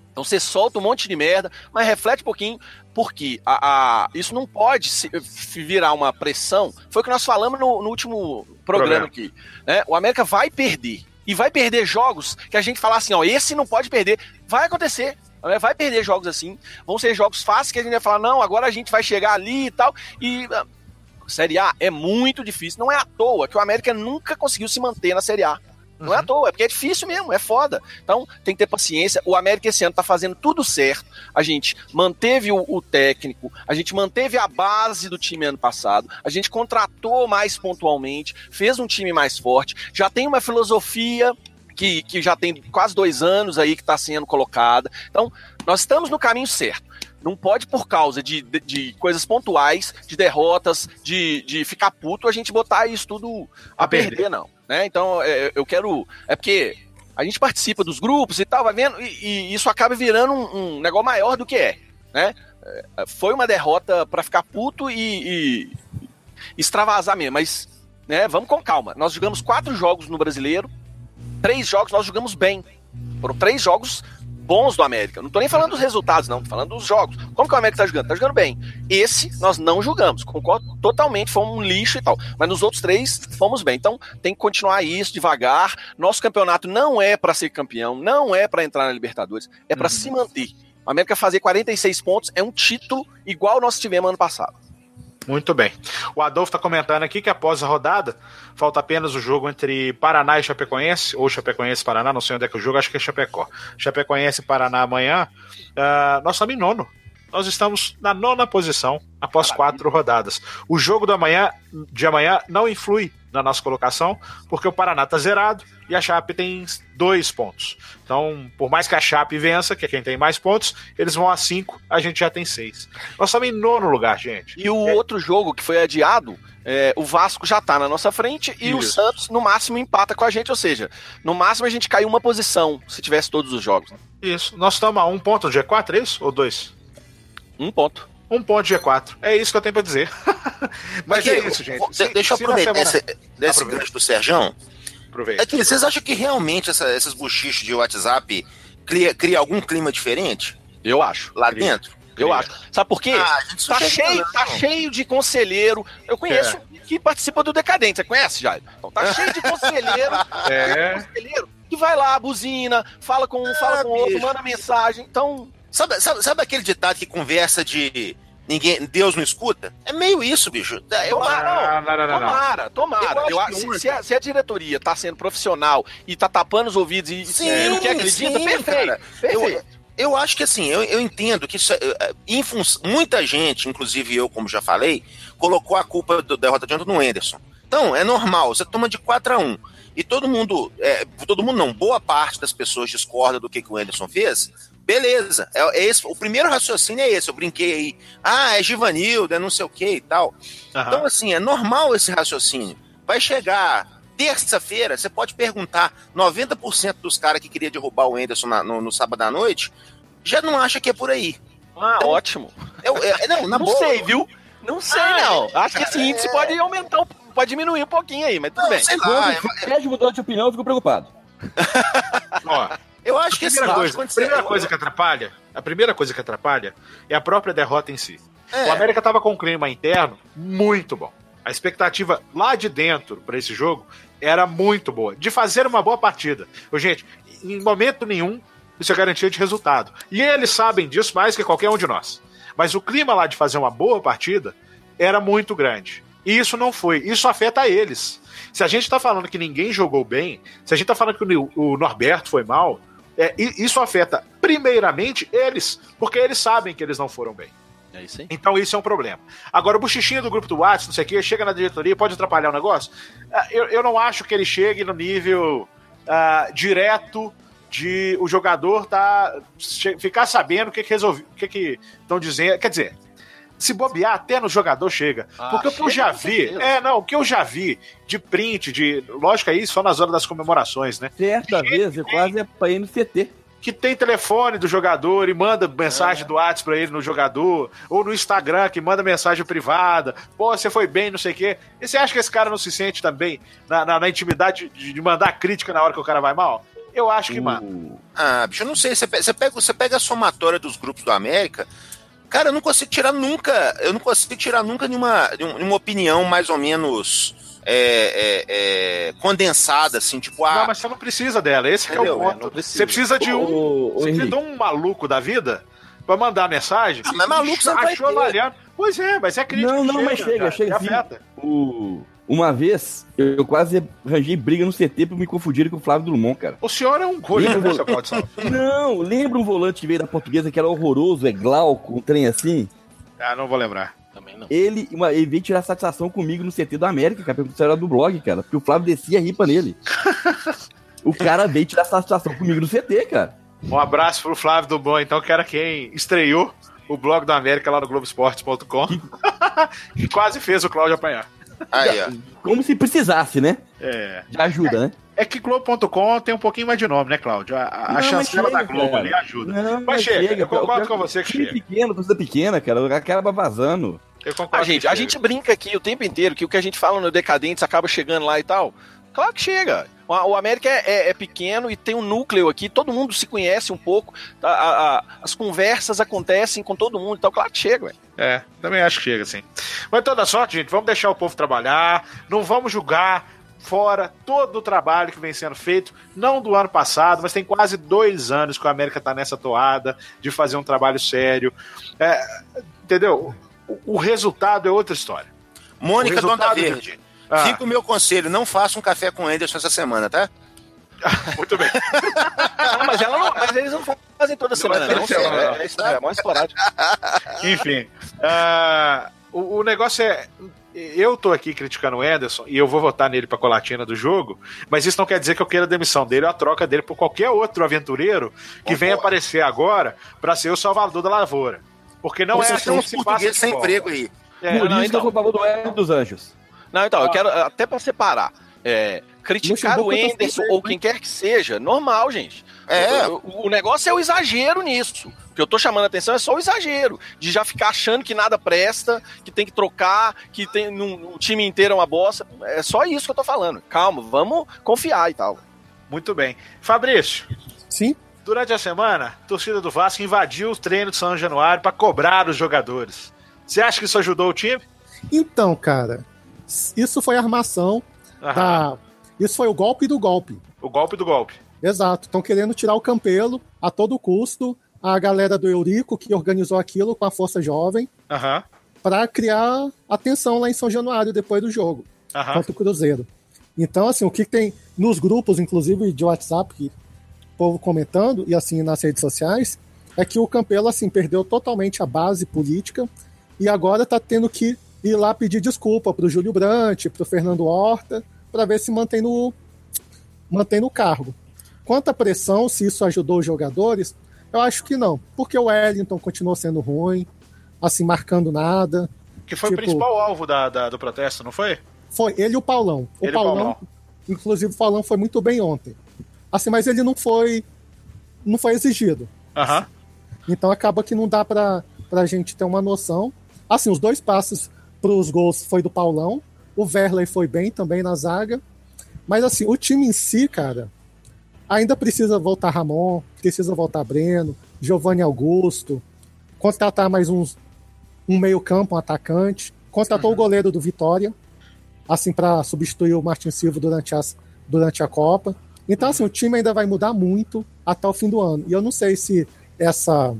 Então você solta um monte de merda, mas reflete um pouquinho, porque a, a, isso não pode se, virar uma pressão. Foi o que nós falamos no, no último programa, programa. aqui. Né? O América vai perder. E vai perder jogos que a gente fala assim, ó, esse não pode perder. Vai acontecer. Vai perder jogos assim. Vão ser jogos fáceis que a gente vai falar, não, agora a gente vai chegar ali e tal. E Série A é muito difícil. Não é à toa que o América nunca conseguiu se manter na Série A. Não uhum. é à toa, é porque é difícil mesmo, é foda. Então tem que ter paciência. O América esse ano tá fazendo tudo certo. A gente manteve o, o técnico, a gente manteve a base do time ano passado, a gente contratou mais pontualmente, fez um time mais forte, já tem uma filosofia que, que já tem quase dois anos aí que está sendo colocada. Então, nós estamos no caminho certo. Não pode, por causa de, de, de coisas pontuais, de derrotas, de, de ficar puto, a gente botar isso tudo a, a perder, perder, não. Né? Então, é, eu quero... É porque a gente participa dos grupos e tal, vai vendo, e, e isso acaba virando um, um negócio maior do que é. Né? É, foi uma derrota para ficar puto e, e extravasar mesmo, mas né, vamos com calma. Nós jogamos quatro jogos no Brasileiro, três jogos nós jogamos bem. Foram três jogos bons do América. Não tô nem falando dos resultados, não. Tô falando dos jogos. Como que o América tá jogando? Tá jogando bem. Esse nós não jogamos. Concordo totalmente. Foi um lixo e tal. Mas nos outros três, fomos bem. Então, tem que continuar isso devagar. Nosso campeonato não é pra ser campeão. Não é pra entrar na Libertadores. É pra uhum. se manter. O América fazer quarenta e seis pontos é um título igual nós tivemos ano passado. Muito bem. O Adolfo está comentando aqui que após a rodada, falta apenas o jogo entre Paraná e Chapecoense, ou Chapecoense e Paraná, não sei onde é que é o jogo, acho que é Chapecó. Chapecoense e Paraná amanhã. Uh, nós estamos em nono. Nós estamos na nona posição após Maravilha. quatro rodadas. O jogo do amanhã, de amanhã não influi na nossa colocação, porque o Paraná está zerado e a Chape tem dois pontos. Então, por mais que a Chape vença, que é quem tem mais pontos, eles vão a cinco, a gente já tem seis. Nós estamos em nono lugar, gente. E o é. outro jogo que foi adiado, é, o Vasco já está na nossa frente e Isso. o Santos, no máximo, empata com a gente, ou seja, no máximo a gente caiu uma posição se tivesse todos os jogos. Isso. Nós estamos a um ponto do G quatro, é isso? Ou dois? Um ponto. Um ponto de G quatro. É isso que eu tenho pra dizer. Mas Aqui, é isso, gente. Vou, se, deixa eu aproveitar semana... esse, desse gancho do Serjão. Aproveita. Aqui, vocês acham que realmente essa, esses buchichos de WhatsApp cria, cria algum clima diferente? Eu acho. Lá cria. dentro? Eu cria. acho. Sabe por quê? Ah, tá, cheio, tá cheio de conselheiro. Eu conheço é. que participa do Decadente. Você conhece, Jair? Então, tá cheio de conselheiro. é. conselheiro que vai lá, buzina, fala com um, ah, fala com outro, manda mensagem. Então... Sabe, sabe, sabe aquele ditado que conversa de ninguém, Deus não escuta? É meio isso, bicho. Eu, tomara, não, não, não, tomara, tomara. Eu acho eu, se, se, a, se a diretoria tá sendo profissional e tá tapando os ouvidos e sim, é, não quer acredita, sim, perfeito. Cara. perfeito. Eu, eu acho que assim, eu, eu entendo que isso, em função, muita gente, inclusive eu, como já falei, colocou a culpa da derrota de ontem no Anderson. Então, é normal, você toma de quatro a um. E todo mundo, é, todo mundo não, boa parte das pessoas discorda do que, que o Anderson fez. Beleza, é, é esse, o primeiro raciocínio é esse, eu brinquei aí, ah, é Givanildo, é não sei o que e tal. Uhum. Então, assim, é normal esse raciocínio. Vai chegar terça-feira, você pode perguntar, noventa por cento dos caras que queria derrubar o Anderson na, no, no sábado à noite, já não acha que é por aí. Ah, então, ótimo. Eu, eu, não, na não boa, sei, viu? Não sei, ah, não. É, acho que esse índice é... pode aumentar, pode diminuir um pouquinho aí, mas tudo não, bem. Sei lá. Se o Fred mudou de opinião, eu fico preocupado. Ó... Eu acho que a primeira, coisa, a primeira coisa que atrapalha, a primeira coisa que atrapalha é a própria derrota em si. É. O América estava com um clima interno muito bom. A expectativa lá de dentro para esse jogo era muito boa, de fazer uma boa partida. Gente, em momento nenhum isso é garantia de resultado. E eles sabem disso mais que qualquer um de nós. Mas o clima lá de fazer uma boa partida era muito grande. E isso não foi. Isso afeta eles. Se a gente está falando que ninguém jogou bem, se a gente está falando que o Norberto foi mal, É, isso afeta primeiramente eles, porque eles sabem que eles não foram bem. É isso aí. Então isso é um problema. Agora o buchichinho do grupo do WhatsApp, não sei o que, chega na diretoria, pode atrapalhar o negócio? Eu, eu não acho que ele chegue no nível uh, direto de o jogador tá, ficar sabendo o que que resolve, o que que estão dizendo. Quer dizer, se bobear, até no jogador chega. Ah, porque o que eu já vi, é, não, o que eu já vi de print, de, lógico aí, só nas horas das comemorações, né? Certa vez, eu quase é pra M C T. Que tem telefone do jogador e manda mensagem é. do WhatsApp pra ele no jogador, ou no Instagram, que manda mensagem privada, pô, você foi bem, não sei o quê. E você acha que esse cara não se sente também na, na, na intimidade de, de mandar crítica na hora que o cara vai mal? Eu acho que O- manda. Ah, bicho, eu não sei. Você pe- você pega, você pega a somatória dos grupos do América. Cara, eu não consigo tirar nunca. Eu não consigo tirar nunca nenhuma, nenhuma opinião mais ou menos é, é, é, condensada, assim, tipo, ah, Não, mas você não precisa dela, esse que é o Entendeu? ponto. É, não precisa. Você precisa de um. Ô, ô, Você precisa Henrique. de um maluco da vida pra mandar mensagem. Ah, mas maluco você vai achou ter. avaliando. Pois é, mas é crítica. Não, não, que mas chega, cara, chega que sim. afeta. O... Uma vez, eu eu quase arranjei briga no C T por me confundirem com o Flávio Drummond, cara. O senhor é um coisa, Lembra né, o- seu Claudio Salve? Não, lembra um volante que veio da Portuguesa que era horroroso, é glauco, um trem assim? Ah, não vou lembrar. Também não. Ele, uma, ele veio tirar satisfação comigo no C T do América, cara, perguntou se era do blog, cara, porque o Flávio descia a ripa nele. O cara veio tirar satisfação comigo no C T, cara. Um abraço pro Flávio do Bom, então, que era quem estreou o blog do América lá no globo esporte ponto com, que quase fez o Cláudio apanhar. aí, ó. Como se precisasse, né? É. De ajuda, né? É que Globo ponto com tem um pouquinho mais de nome, né, Cláudio? A, a, a Não, chancela mas da chega, Globo cara. ali ajuda. Não, Mas chega, eu concordo Eu- com você que time chega. pequeno, torcida pequena, cara, acaba vazando. Eu concordo A gente, que a chega. gente brinca aqui o tempo inteiro que o que a gente fala no Decadentes acaba chegando lá e tal. Claro que chega. O, o América é, é- é pequeno e tem um núcleo aqui, todo mundo se conhece um pouco, a- a- a- as conversas acontecem com todo mundo e tal. Claro que chega, velho. É, também acho que chega, sim. Mas toda sorte, gente, vamos deixar o povo trabalhar, não vamos julgar fora todo o trabalho que vem sendo feito, não do ano passado, mas tem quase dois anos que o América tá nessa toada de fazer um trabalho sério. É, entendeu? O, o resultado é outra história. Mônica O resultado Donda Verde. Ah. Fica o meu conselho, não faça um café com o Anderson essa semana, tá? Muito bem. Não, mas, ela não- mas eles não fazem toda semana, vai não. ser semana, É, é, isso é mais esporádico. Enfim, ah, o, o negócio é. Eu tô aqui criticando o Anderson e eu vou votar nele pra colatina do jogo, mas isso não quer dizer que eu queira a demissão dele ou a troca dele por qualquer outro aventureiro que venha aparecer agora pra ser o salvador da lavoura. Porque não Vocês é assim têm que uns se passa portugueses sem futebol. emprego aí. É, Por não, isso então. que eu sou a favor do Hélio dos Anjos. Não, então, eu quero, até pra separar, é, criticar o Luxemburgo tá Anderson sem ou emprego, quem quer que seja, normal, gente. É. O, o- o negócio é o exagero nisso. O que eu tô chamando a atenção é só o exagero, de já ficar achando que nada presta, que tem que trocar, que tem num, o time inteiro é uma bosta. É só isso que eu tô falando. Calma, vamos confiar e tal. Muito bem. Fabrício, Sim? durante a semana, a torcida do Vasco invadiu o treino de São Januário pra cobrar os jogadores. Você acha que isso ajudou o time? Então, cara, isso foi a armação Aham. da. Isso foi o golpe do golpe. O golpe do golpe. Exato. Estão querendo tirar o Campelo a todo custo. A galera do Eurico, que organizou aquilo com a Força Jovem, Aham. para criar atenção lá em São Januário depois do jogo Aham. contra o Cruzeiro. Então, assim, o que tem nos grupos, inclusive de WhatsApp, que o povo comentando, e assim nas redes sociais, é que o Campelo, assim, perdeu totalmente a base política e agora tá tendo que ir lá pedir desculpa pro Júlio Brandt, pro Fernando Horta, para ver se mantém no, mantém no cargo. Quanto à pressão, se isso ajudou os jogadores, eu acho que não, porque o Wellington continuou sendo ruim, assim, marcando nada. Que foi Tipo- o principal alvo da, da- do protesto, não foi? Foi ele e o Paulão. O Ele e o Paulão, Paulão. inclusive o Paulão foi muito bem ontem. Assim, mas ele não foi não foi exigido. Aham. Então acaba que não dá pra, pra gente ter uma noção. Assim, os dois passes pros gols foi do Paulão. O Verley foi bem também na zaga. Mas assim, o time em si, cara, ainda precisa voltar Ramon, precisa voltar Breno, Giovanni Augusto, contratar mais uns, um meio campo, um atacante. Contratou o goleiro do Vitória, assim, para substituir o Martin Silva durante, as, durante a Copa. Então, assim, o time ainda vai mudar muito até o fim do ano. E eu não sei se essa,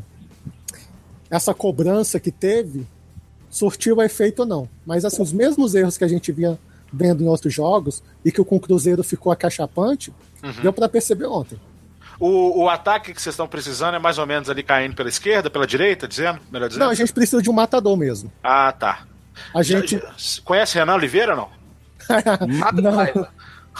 essa cobrança que teve surtiu efeito ou não. Mas, assim, os mesmos erros que a gente via vendo em outros jogos e que com o Cruzeiro ficou acachapante, deu para perceber ontem. O, o ataque que vocês estão precisando é mais ou menos ali caindo pela esquerda, pela direita, dizendo? Melhor dizendo? Não, a gente precisa de um matador mesmo. Ah, tá. A gente... Já- já- Conhece Renan Oliveira ou não? Mata de Não. raiva.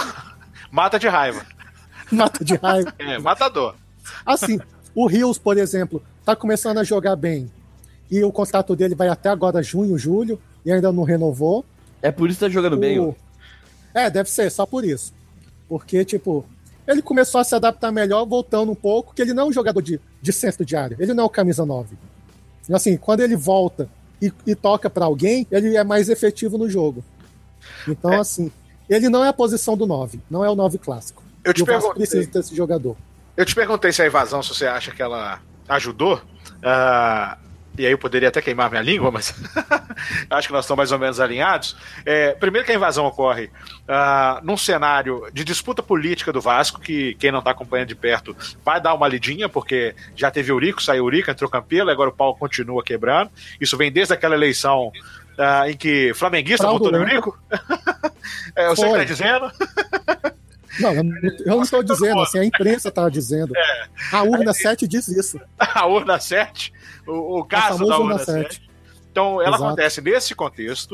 Mata de raiva. Mata de raiva. É, matador. Assim, o Rios, por exemplo, tá começando a jogar bem. E o contrato dele vai até agora junho, julho, e ainda não renovou. É por isso que tá jogando bem, O- ó. É, deve ser, só por isso. Porque, tipo, ele começou a se adaptar melhor, voltando um pouco, que ele não é um jogador de, de centro de área. Ele não é o camisa nove. E, assim, quando ele volta e, e toca pra alguém, ele é mais efetivo no jogo. Então, É. assim, ele não é a posição do nove, não é o nove clássico. Eu te e o Vasco perguntei. precisa desse jogador. Eu te perguntei se a invasão, se você acha que ela ajudou. Uh, e aí eu poderia até queimar minha língua, mas acho que nós estamos mais ou menos alinhados. É, primeiro que a invasão ocorre uh, num cenário de disputa política do Vasco, que quem não está acompanhando de perto vai dar uma lidinha, porque já teve Eurico, saiu Eurico, entrou Campelo, agora o pau continua quebrando. Isso vem desde aquela eleição uh, em que flamenguista votou no Eurico. É, você que está dizendo... Não, eu não estou dizendo, assim, a imprensa estava dizendo. É. A urna sete diz isso. A urna sete, o, o caso da urna sete. Então, ela Exato. Acontece nesse contexto.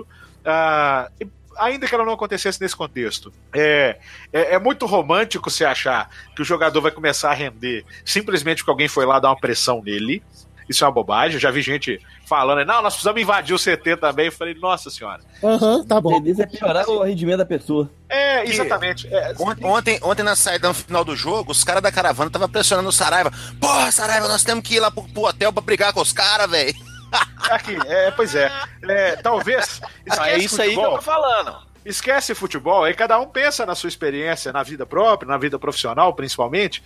Uh, ainda que ela não acontecesse nesse contexto, é, é, é muito romântico se achar que o jogador vai começar a render simplesmente porque alguém foi lá dar uma pressão nele. Isso é uma bobagem. Eu já vi gente falando, não, nós precisamos invadir o C T também. Eu falei, nossa senhora. Aham, uhum, tá bom. Beleza é piorar o rendimento da pessoa. É, exatamente. É, ontem, ontem, na saída no final do jogo, os caras da caravana estavam pressionando o Saraiva. Porra, Saraiva, nós temos que ir lá pro, pro hotel pra brigar com os caras, velho. Aqui, é, pois é. é talvez. Não, é isso futebol. Aí que eu tô falando. Esquece futebol, aí cada um pensa na sua experiência, na vida própria, na vida profissional, principalmente,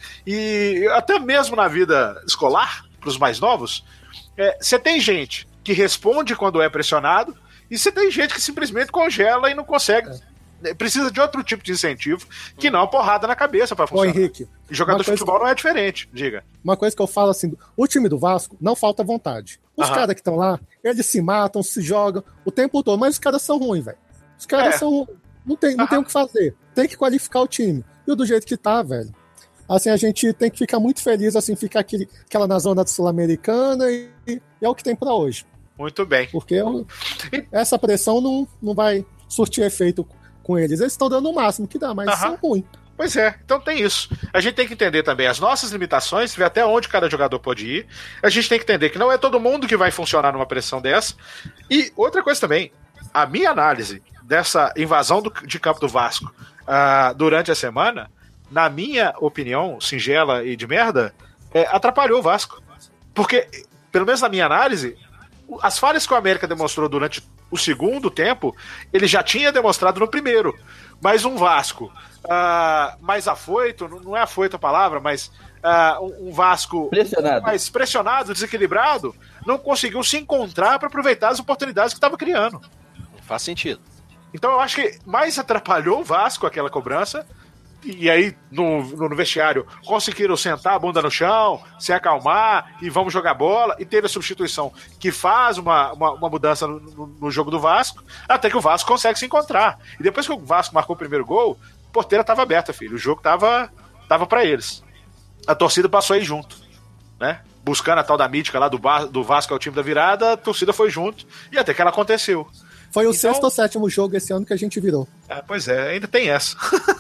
e até mesmo na vida escolar, para os mais novos. Você é, tem gente que responde quando é pressionado, e você tem gente que simplesmente congela e não consegue. É. Precisa de outro tipo de incentivo, que não porrada na cabeça para funcionar. Ô, Henrique, e jogador de futebol que... não é diferente, diga. Uma coisa que eu falo assim, o time do Vasco não falta vontade. Os Aham. caras que estão lá, eles se matam, se jogam o tempo todo, mas os caras são ruins, velho. Os caras é. são. Não tem, não tem o que fazer. Tem que qualificar o time. E do jeito que tá, velho. Assim, a gente tem que ficar muito feliz, assim, ficar aquele, aquela na zona sul-americana e, e é o que tem pra hoje. Muito bem. Porque eu, essa pressão não, não vai surtir efeito com eles. Eles estão dando o máximo que dá, mas Aham. são ruins. Pois é, então tem isso. A gente tem que entender também as nossas limitações, ver até onde cada jogador pode ir. A gente tem que entender que não é todo mundo que vai funcionar numa pressão dessa. E outra coisa também, a minha análise dessa invasão do, de campo do Vasco uh, durante a semana, na minha opinião, singela e de merda, é, atrapalhou o Vasco. Porque, pelo menos na minha análise, as falhas que o América demonstrou durante o segundo tempo, ele já tinha demonstrado no primeiro. Mas um Vasco uh, mais afoito, não é afoito a palavra, mas uh, um, um Vasco pressionado. mais pressionado, desequilibrado, não conseguiu se encontrar para aproveitar as oportunidades que estava criando. Faz sentido. Então eu acho que mais atrapalhou o Vasco aquela cobrança, e aí no, no vestiário conseguiram sentar a bunda no chão, se acalmar e vamos jogar bola, e teve a substituição que faz uma, uma, uma mudança no, no, no jogo do Vasco, até que o Vasco consegue se encontrar. E depois que o Vasco marcou o primeiro gol, a porteira estava aberta, filho, o jogo tava, tava para eles. A torcida passou aí junto, né? Buscando a tal da mítica lá do, do Vasco é o time da virada, a torcida foi junto, e até que ela aconteceu. Foi o então, sexto ou sétimo jogo esse ano que a gente virou. É, pois é, ainda tem essa.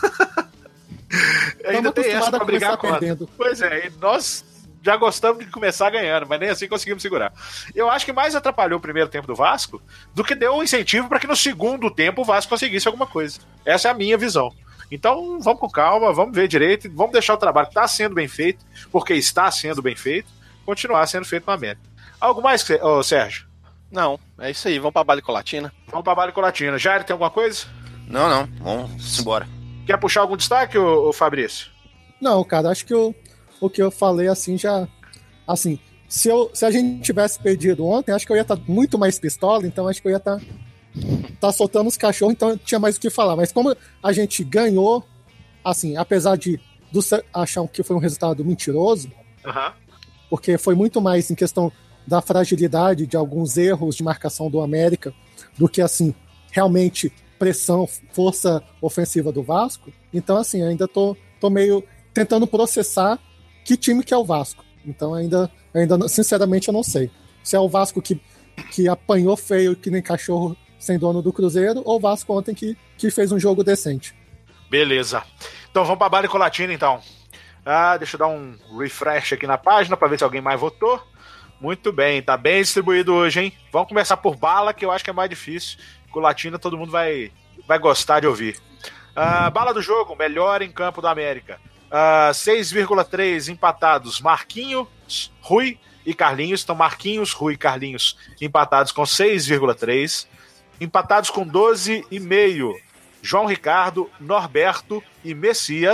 ainda tem essa pra brigar contra. Pois é, e nós já gostamos de começar ganhando, mas nem assim conseguimos segurar. Eu acho que mais atrapalhou o primeiro tempo do Vasco do que deu um incentivo para que no segundo tempo o Vasco conseguisse alguma coisa. Essa é a minha visão. Então vamos com calma, vamos ver direito, vamos deixar o trabalho que está sendo bem feito, porque está sendo bem feito, continuar sendo feito no América. Algo mais, oh, Sérgio? Não, é isso aí, vamos pra Bala Colatina. Vamos pra Bala Colatina. Jair, tem alguma coisa? Não, não, vamos embora. Quer puxar algum destaque, ô, ô Fabrício? Não, cara, acho que eu, o que eu falei assim já. Assim, se, eu, se a gente tivesse perdido ontem, acho que eu ia estar muito mais pistola, então acho que eu ia estar tá soltando os cachorros, então tinha mais o que falar. Mas como a gente ganhou, assim, apesar de do, achar que foi um resultado mentiroso, uhum. porque foi muito mais em questão da fragilidade de alguns erros de marcação do América do que, assim, realmente pressão, força ofensiva do Vasco. Então, assim, ainda tô, tô meio tentando processar que time que é o Vasco. Então, ainda, ainda sinceramente, eu não sei. Se é o Vasco que, que apanhou feio que nem cachorro sem dono do Cruzeiro, ou o Vasco ontem que, que fez um jogo decente. Beleza. Então, vamos pra Bala Colatina, então. Ah, deixa eu dar um refresh aqui na página para ver se alguém mais votou. Muito bem, tá bem distribuído hoje, hein? Vamos começar por Bala, que eu acho que é mais difícil. Colatina todo mundo vai, vai gostar de ouvir. Uh, Bala do jogo, melhor em campo do América. Uh, seis vírgula três empatados, Marquinhos, Rui e Carlinhos. Então Marquinhos, Rui e Carlinhos empatados com seis vírgula três. Empatados com doze vírgula cinco, João Ricardo, Norberto e Messias.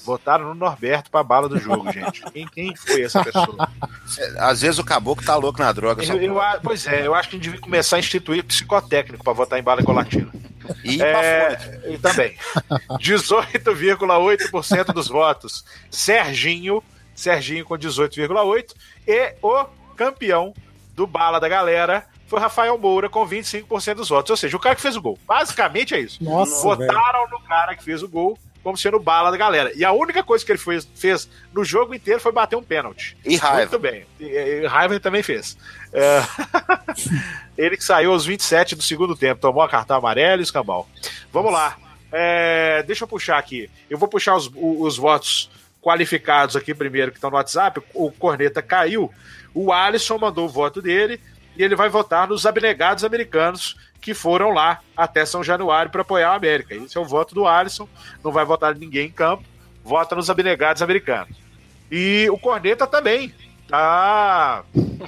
Votaram no Norberto pra bala do jogo, gente. Quem, quem foi essa pessoa? Às vezes o caboclo tá louco na droga. Eu, eu, pois é, eu acho que a gente devia começar a instituir psicotécnico pra votar em bala e colatina. E, é, e também. dezoito vírgula oito por cento dos votos. Serginho, Serginho com dezoito vírgula oito por cento. E o campeão do bala da galera foi Rafael Moura com vinte e cinco por cento dos votos. Ou seja, o cara que fez o gol. Basicamente é isso. Nossa, votaram velho. no cara que fez o gol como sendo bala da galera. E a única coisa que ele fez, fez no jogo inteiro foi bater um pênalti. E raiva. Muito bem. E, e raiva ele também fez. É... ele que saiu aos vinte e sete do segundo tempo. Tomou a cartão amarelo e escambau. Vamos lá. É... Deixa eu puxar aqui. Eu vou puxar os, os votos qualificados aqui primeiro, que estão no WhatsApp. O Corneta caiu. O Alisson mandou o voto dele e ele vai votar nos abnegados americanos que foram lá até São Januário para apoiar a América. Esse é o voto do Alisson, não vai votar ninguém em campo, vota nos abnegados americanos. E o Corneta também tá,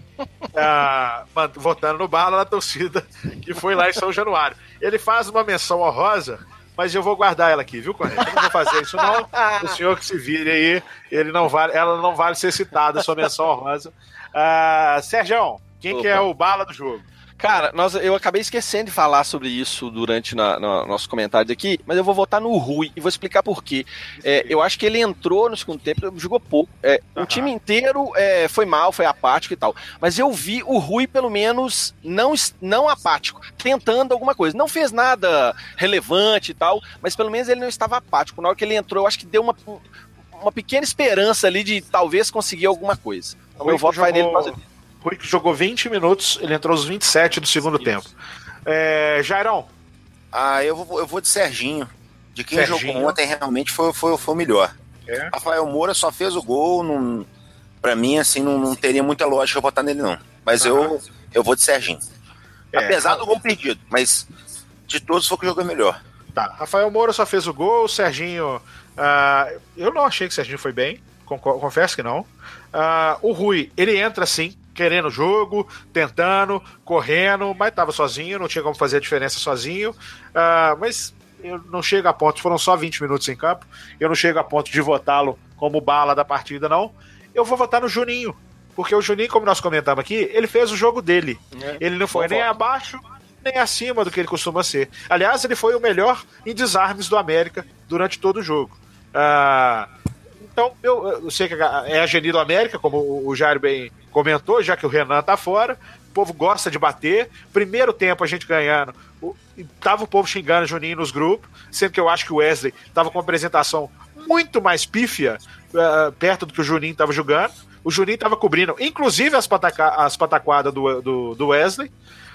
tá votando no bala na torcida que foi lá em São Januário. Ele faz uma menção honrosa, mas eu vou guardar ela aqui, viu, Corneta? Eu não vou fazer isso não, o senhor que se vire aí, ele não vale, ela não vale ser citada, sua menção honrosa. Uh, Sergião, quem Opa. que é o bala do jogo? Cara, nós, eu acabei esquecendo de falar sobre isso durante na, na, nossos comentários aqui, mas eu vou votar no Rui e vou explicar por quê. É, eu acho que ele entrou no segundo tempo, jogou pouco. É, uhum. O time inteiro é, foi mal, foi apático e tal. Mas eu vi o Rui, pelo menos, não, não apático, tentando alguma coisa. Não fez nada relevante e tal, mas pelo menos ele não estava apático. Na hora que ele entrou, eu acho que deu uma, uma pequena esperança ali de talvez conseguir alguma coisa. Então, meu voto vai nele por causa disso. Rui que jogou vinte minutos, ele entrou aos vinte e sete do segundo Isso. tempo. É, Jairão? Ah, eu vou, eu vou de Serginho. De quem Serginho. jogou ontem realmente foi, foi, foi o melhor. É. Rafael Moura só fez o gol, não, pra mim, assim, não, não teria muita lógica eu votar nele, não. Mas eu, eu vou de Serginho. É. Apesar do gol perdido, mas de todos foi o que jogou melhor. Tá, Rafael Moura só fez o gol, o Serginho... Uh, eu não achei que o Serginho foi bem, confesso que não. Uh, o Rui, ele entra assim, querendo o jogo, tentando, correndo, mas estava sozinho, não tinha como fazer a diferença sozinho. Uh, mas eu não chego a ponto, foram só vinte minutos em campo, eu não chego a ponto de votá-lo como bala da partida, não. Eu vou votar no Juninho, porque o Juninho, como nós comentamos aqui, ele fez o jogo dele. É, ele não foi nem voto. abaixo, nem acima do que ele costuma ser. Aliás, ele foi o melhor em desarmes do América durante todo o jogo. Uh, então, eu, eu sei que é a geni do América, como o Jair bem comentou, já que o Renan tá fora, o povo gosta de bater. Primeiro tempo a gente ganhando, o, tava o povo xingando o Juninho nos grupos, sendo que eu acho que o Wesley tava com uma apresentação muito mais pífia, uh, perto do que o Juninho tava jogando. O Juninho tava cobrindo, inclusive as, pataca, as pataquadas do, do, do Wesley.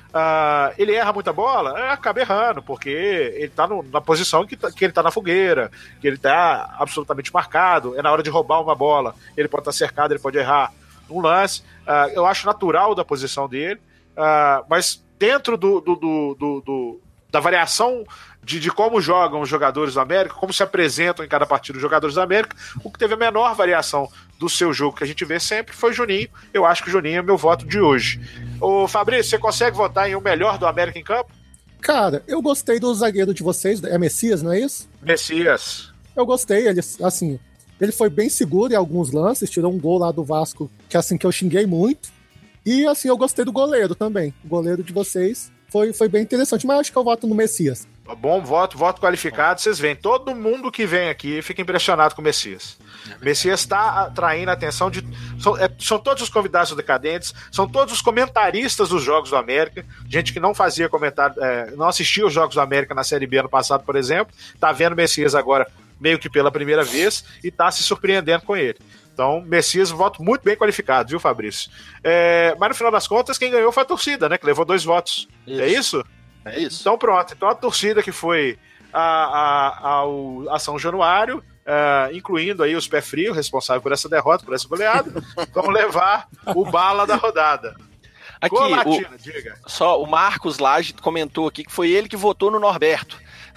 Uh, ele erra muita bola, é, acaba errando, porque ele tá no, na posição que, tá, que ele tá na fogueira, que ele tá absolutamente marcado, é na hora de roubar uma bola, ele pode estar tá cercado, ele pode errar um lance. Uh, eu acho natural da posição dele, uh, mas dentro do, do, do, do, do da variação de, de como jogam os jogadores do América, como se apresentam em cada partida os jogadores do América, o que teve a menor variação do seu jogo que a gente vê sempre foi o Juninho. Eu acho que o Juninho é meu voto de hoje. Ô Fabrício, você consegue votar em o melhor do América em campo? Cara, eu gostei do zagueiro de vocês, é Messias, não é isso? Messias. Eu gostei, ele, assim, ele foi bem seguro em alguns lances, tirou um gol lá do Vasco, que assim, que eu xinguei muito. E assim, eu gostei do goleiro também. O goleiro de vocês foi, foi bem interessante, mas acho que eu voto no Messias. Bom voto, voto qualificado, vocês veem. Todo mundo que vem aqui fica impressionado com o Messias. O Messias está atraindo a atenção de... São, é, são todos os convidados decadentes, são todos os comentaristas dos Jogos do América, gente que não fazia comentário, é, não assistia os Jogos do América na Série B ano passado, por exemplo, tá vendo o Messias agora meio que pela primeira vez e tá se surpreendendo com ele. Então, Messias, voto muito bem qualificado, viu, Fabrício? É, mas no final das contas, quem ganhou foi a torcida, né? Que levou dois votos. Isso. É isso? É isso. Então, pronto. Então, a torcida que foi a, a, ao, a São Januário, uh, incluindo aí os pé frios, responsáveis por essa derrota, por essa goleada, vão levar o bala da rodada. Aqui, Colatina, o, diga. Só o Marcos Lage comentou aqui que foi ele que votou no Norberto.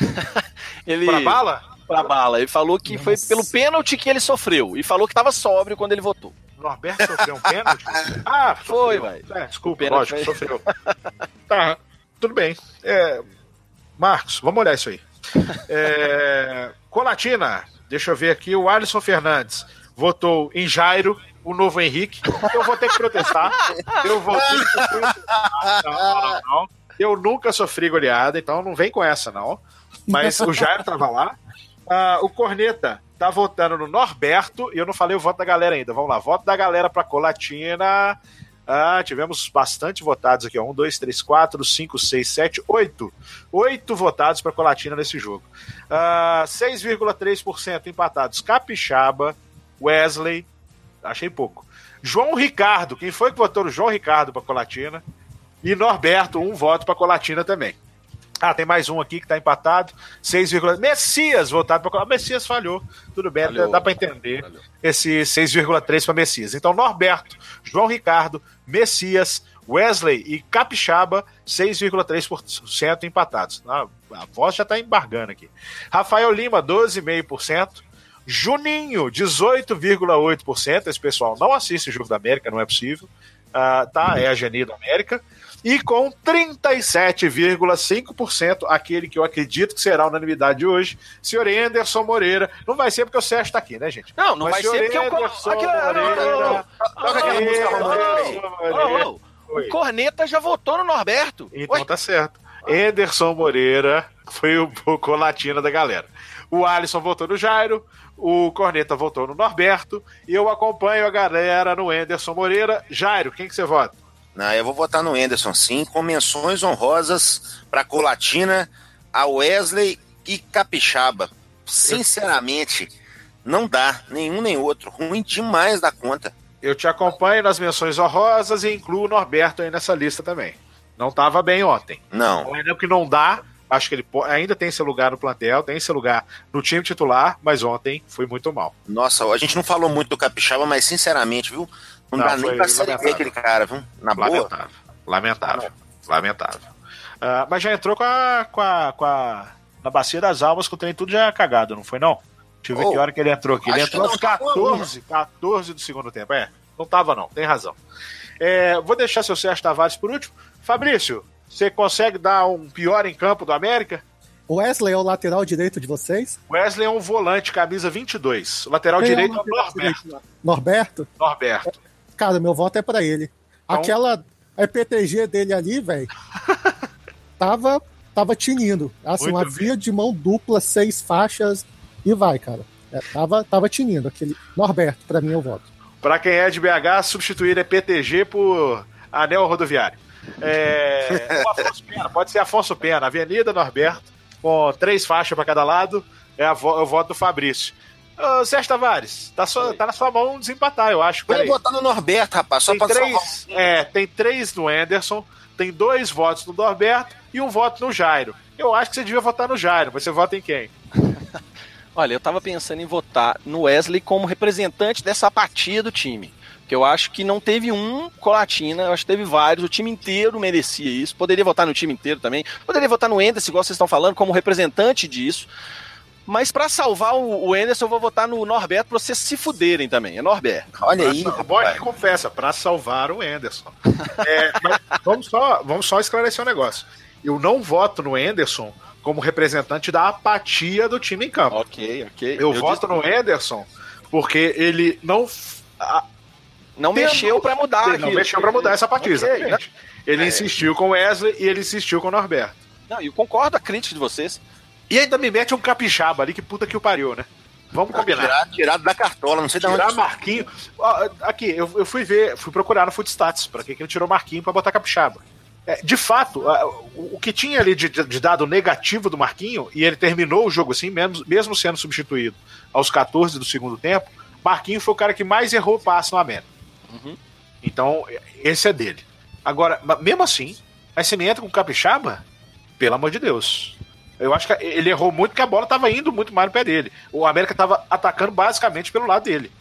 ele... Pra bala? Pra bala. Ele falou que Nossa. foi pelo pênalti que ele sofreu. E falou que tava sóbrio quando ele votou. Norberto sofreu um pênalti? Ah, foi, velho. É, desculpa, lógico, foi... sofreu. Tá, tudo bem. É... Marcos, vamos olhar isso aí. É... Colatina, deixa eu ver aqui, o Alisson Fernandes votou em Jairo, o novo Henrique. Eu vou ter que protestar. Eu vou ter que protestar. Não, não, não, não. Eu nunca sofri goleada, então não vem com essa, não. Mas o Jairo tava lá. Uh, o Corneta tá votando no Norberto, e eu não falei o voto da galera ainda. Vamos lá, voto da galera pra Colatina. Ah, tivemos bastante votados aqui, ó. um, dois, três, quatro, cinco, seis, sete, oito. Oito votados para Colatina nesse jogo. Ah, seis vírgula três por cento empatados. Capixaba, Wesley, achei pouco. João Ricardo, quem foi que votou no João Ricardo para Colatina? E Norberto, um voto para Colatina também. Ah, tem mais um aqui que tá empatado. seis, Messias votado para Messias falhou. Tudo bem, falhou, dá para entender. Falhou. Esse seis vírgula três para Messias. Então, Norberto, João Ricardo, Messias, Wesley e Capixaba, seis vírgula três por cento empatados. A, a voz já tá embargando aqui. Rafael Lima, doze vírgula cinco por cento. Juninho, dezoito vírgula oito por cento. Esse pessoal não assiste o Jogo da América, não é possível. Uh, tá, é a Geni da América. E com trinta e sete vírgula cinco por cento, aquele que eu acredito que será a unanimidade hoje, senhor Anderson Moreira. Não vai ser porque o Sérgio está aqui, né, gente? Não, não Mas vai ser porque eu... O Corneta já votou no Norberto. Então Oi? Tá certo. Anderson Moreira foi o, o colatina da galera. O Alisson votou no Jairo, o Corneta votou no Norberto, e eu acompanho a galera no Anderson Moreira. Jairo, quem que você vota? Não, eu vou votar no Anderson, sim, com menções honrosas para Colatina, a Wesley e Capixaba. Sinceramente, não dá, nenhum nem outro. Ruim demais da conta. Eu te acompanho nas menções honrosas e incluo o Norberto aí nessa lista também. Não estava bem ontem. Não. Ainda que não dá, acho que ele ainda tem seu lugar no plantel, tem seu lugar no time titular, mas ontem foi muito mal. Nossa, a gente não falou muito do Capixaba, mas sinceramente, viu? Não, não dá nem pra série B aquele cara, viu? Na boa. Lamentável, lamentável, lamentável. Uh, mas já entrou com a, com, a, com a... na bacia das almas, com o trem tudo já cagado, não foi não? Deixa eu ver oh, que hora que ele entrou aqui. Ele entrou aos catorze, catorze do segundo tempo. É, não tava não, tem razão. É, vou deixar seu Sérgio Tavares por último. Fabrício, você consegue dar um pior em campo do América? O Wesley é o lateral direito de vocês? Wesley é um volante, camisa vinte e dois. O lateral Quem direito é o Norberto. Norberto? Norberto. Cara, meu voto é pra ele. Então... Aquela E P T G dele ali, velho, tava, tava tinindo. Assim, Muito uma bem. Via de mão dupla, seis faixas e vai, cara. É, tava, tava tinindo. Aquele Norberto, pra mim, eu voto. Pra quem é de B H, substituir E P T G por anel rodoviário. É... o Afonso Pena, pode ser Afonso Pena, Avenida Norberto, com três faixas pra cada lado, é, a vo- é o voto do Fabrício. Ô, Sérgio Tavares, tá, só, tá na sua mão desempatar, eu acho. Eu vou votar no Norberto, rapaz, só tem pra três, é, tem três no Anderson, tem dois votos no Norberto e um voto no Jairo. Eu acho que você devia votar no Jairo, mas você vota em quem? Olha, eu tava pensando em votar no Wesley como representante dessa apatia do time. Porque eu acho que não teve um Colatina, eu acho que teve vários, o time inteiro merecia isso. Poderia votar no time inteiro também. Poderia votar no Anderson, igual vocês estão falando, como representante disso. Mas pra salvar o, o Anderson, eu vou votar no Norberto pra vocês se fuderem também. É Norberto. Olha aí. Bom, que confessa, pra salvar o Anderson. É, mas vamos só, vamos só esclarecer um negócio. Eu não voto no Anderson como representante da apatia do time em campo. Ok, ok. Eu, eu voto disse... no Anderson porque ele não... A, não tendo, mexeu pra mudar. Ele não mexeu pra mudar essa apatia, okay, exatamente. Ele é. insistiu com o Wesley e ele insistiu com o Norberto. Não, eu concordo com a crítica de vocês. E ainda me mete um capixaba ali, que puta que o pariu, né? Vamos combinar. Tirado, tirado da cartola, não sei de onde. Tirar Marquinho. Ó, aqui, eu, eu fui ver, fui procurar no Footstats pra que ele tirou Marquinho pra botar capixaba. É, de fato, o, o que tinha ali de, de dado negativo do Marquinho, e ele terminou o jogo assim, mesmo, mesmo sendo substituído aos catorze do segundo tempo, Marquinho foi o cara que mais errou passe no América. Uhum. Então, esse é dele. Agora, mesmo assim, aí você me entra com capixaba? Pelo amor de Deus. Eu acho que ele errou muito porque a bola estava indo muito mais no pé dele. O América estava atacando basicamente pelo lado dele.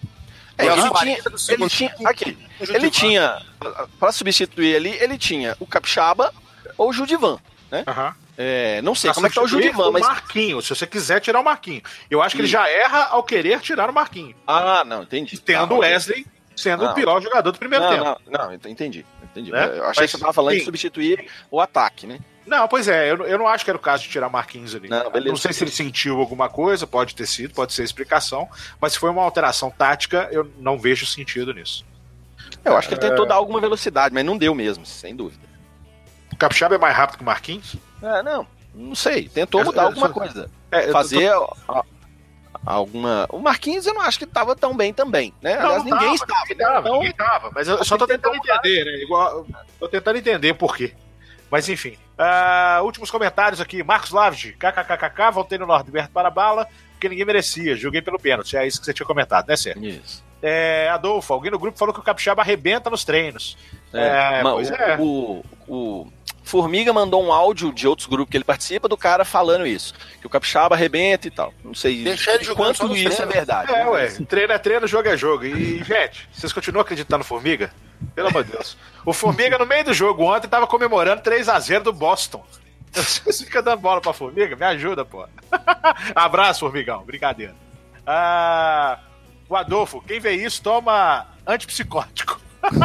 É, ele, tinha, ele tinha, aqui, ele tinha, para substituir ali, ele tinha o Capixaba ou o Judivan, né? Uhum. É, não sei pra como é que tá o Judivan, o mas... Marquinho, se você quiser tirar o Marquinho. Eu acho que ele já erra ao querer tirar o Marquinho. Ah, não, entendi. Tendo o ah, Wesley sendo não. o pior jogador do primeiro não, tempo. Não, não, entendi, entendi. Né? Eu achei mas, que você tava falando sim. de substituir o ataque, né? Não, pois é, eu, eu não acho que era o caso de tirar Marquinhos ali. Não, beleza. Não sei se ele sentiu alguma coisa, pode ter sido, pode ser explicação, mas se foi uma alteração tática, eu não vejo sentido nisso. Eu acho que ele tentou dar alguma velocidade, mas não deu mesmo, sem dúvida. O Capixaba é mais rápido que o Marquinhos? É, não, não sei. Tentou É, mudar é, alguma só- coisa. É, eu Fazer tô- a- a- alguma... O Marquinhos eu não acho que tava tão bem também, né? Não, Aliás, não ninguém tava, estava. ninguém tava, Então, ninguém tava, mas eu só tô tentando entender, né? Igual, tô tentando entender por quê. Mas enfim. Ah, últimos comentários aqui. Marcos Lavde, kkkk, voltei no Norberto para a bala, porque ninguém merecia. Joguei pelo pênalti. É isso que você tinha comentado, né, Sérgio? Isso. É, Adolfo, alguém no grupo falou que o Capixaba arrebenta nos treinos. É, É, ma- pois o, é. o, o Formiga mandou um áudio de outros grupos que ele participa do cara falando isso. Que o Capixaba arrebenta e tal. Não sei Deixa ele jogando só quanto nos isso é treinos. verdade. É, né? ué. Treino é treino, jogo é jogo. E, gente, vocês continuam acreditando no Formiga? Pelo amor de Deus. O Formiga, no meio do jogo ontem, tava comemorando três a zero do Boston. Vocês ficam dando bola pra Formiga? Me ajuda, pô. Abraço, Formigão. Brincadeira. Ah, o Adolfo, quem vê isso toma antipsicótico.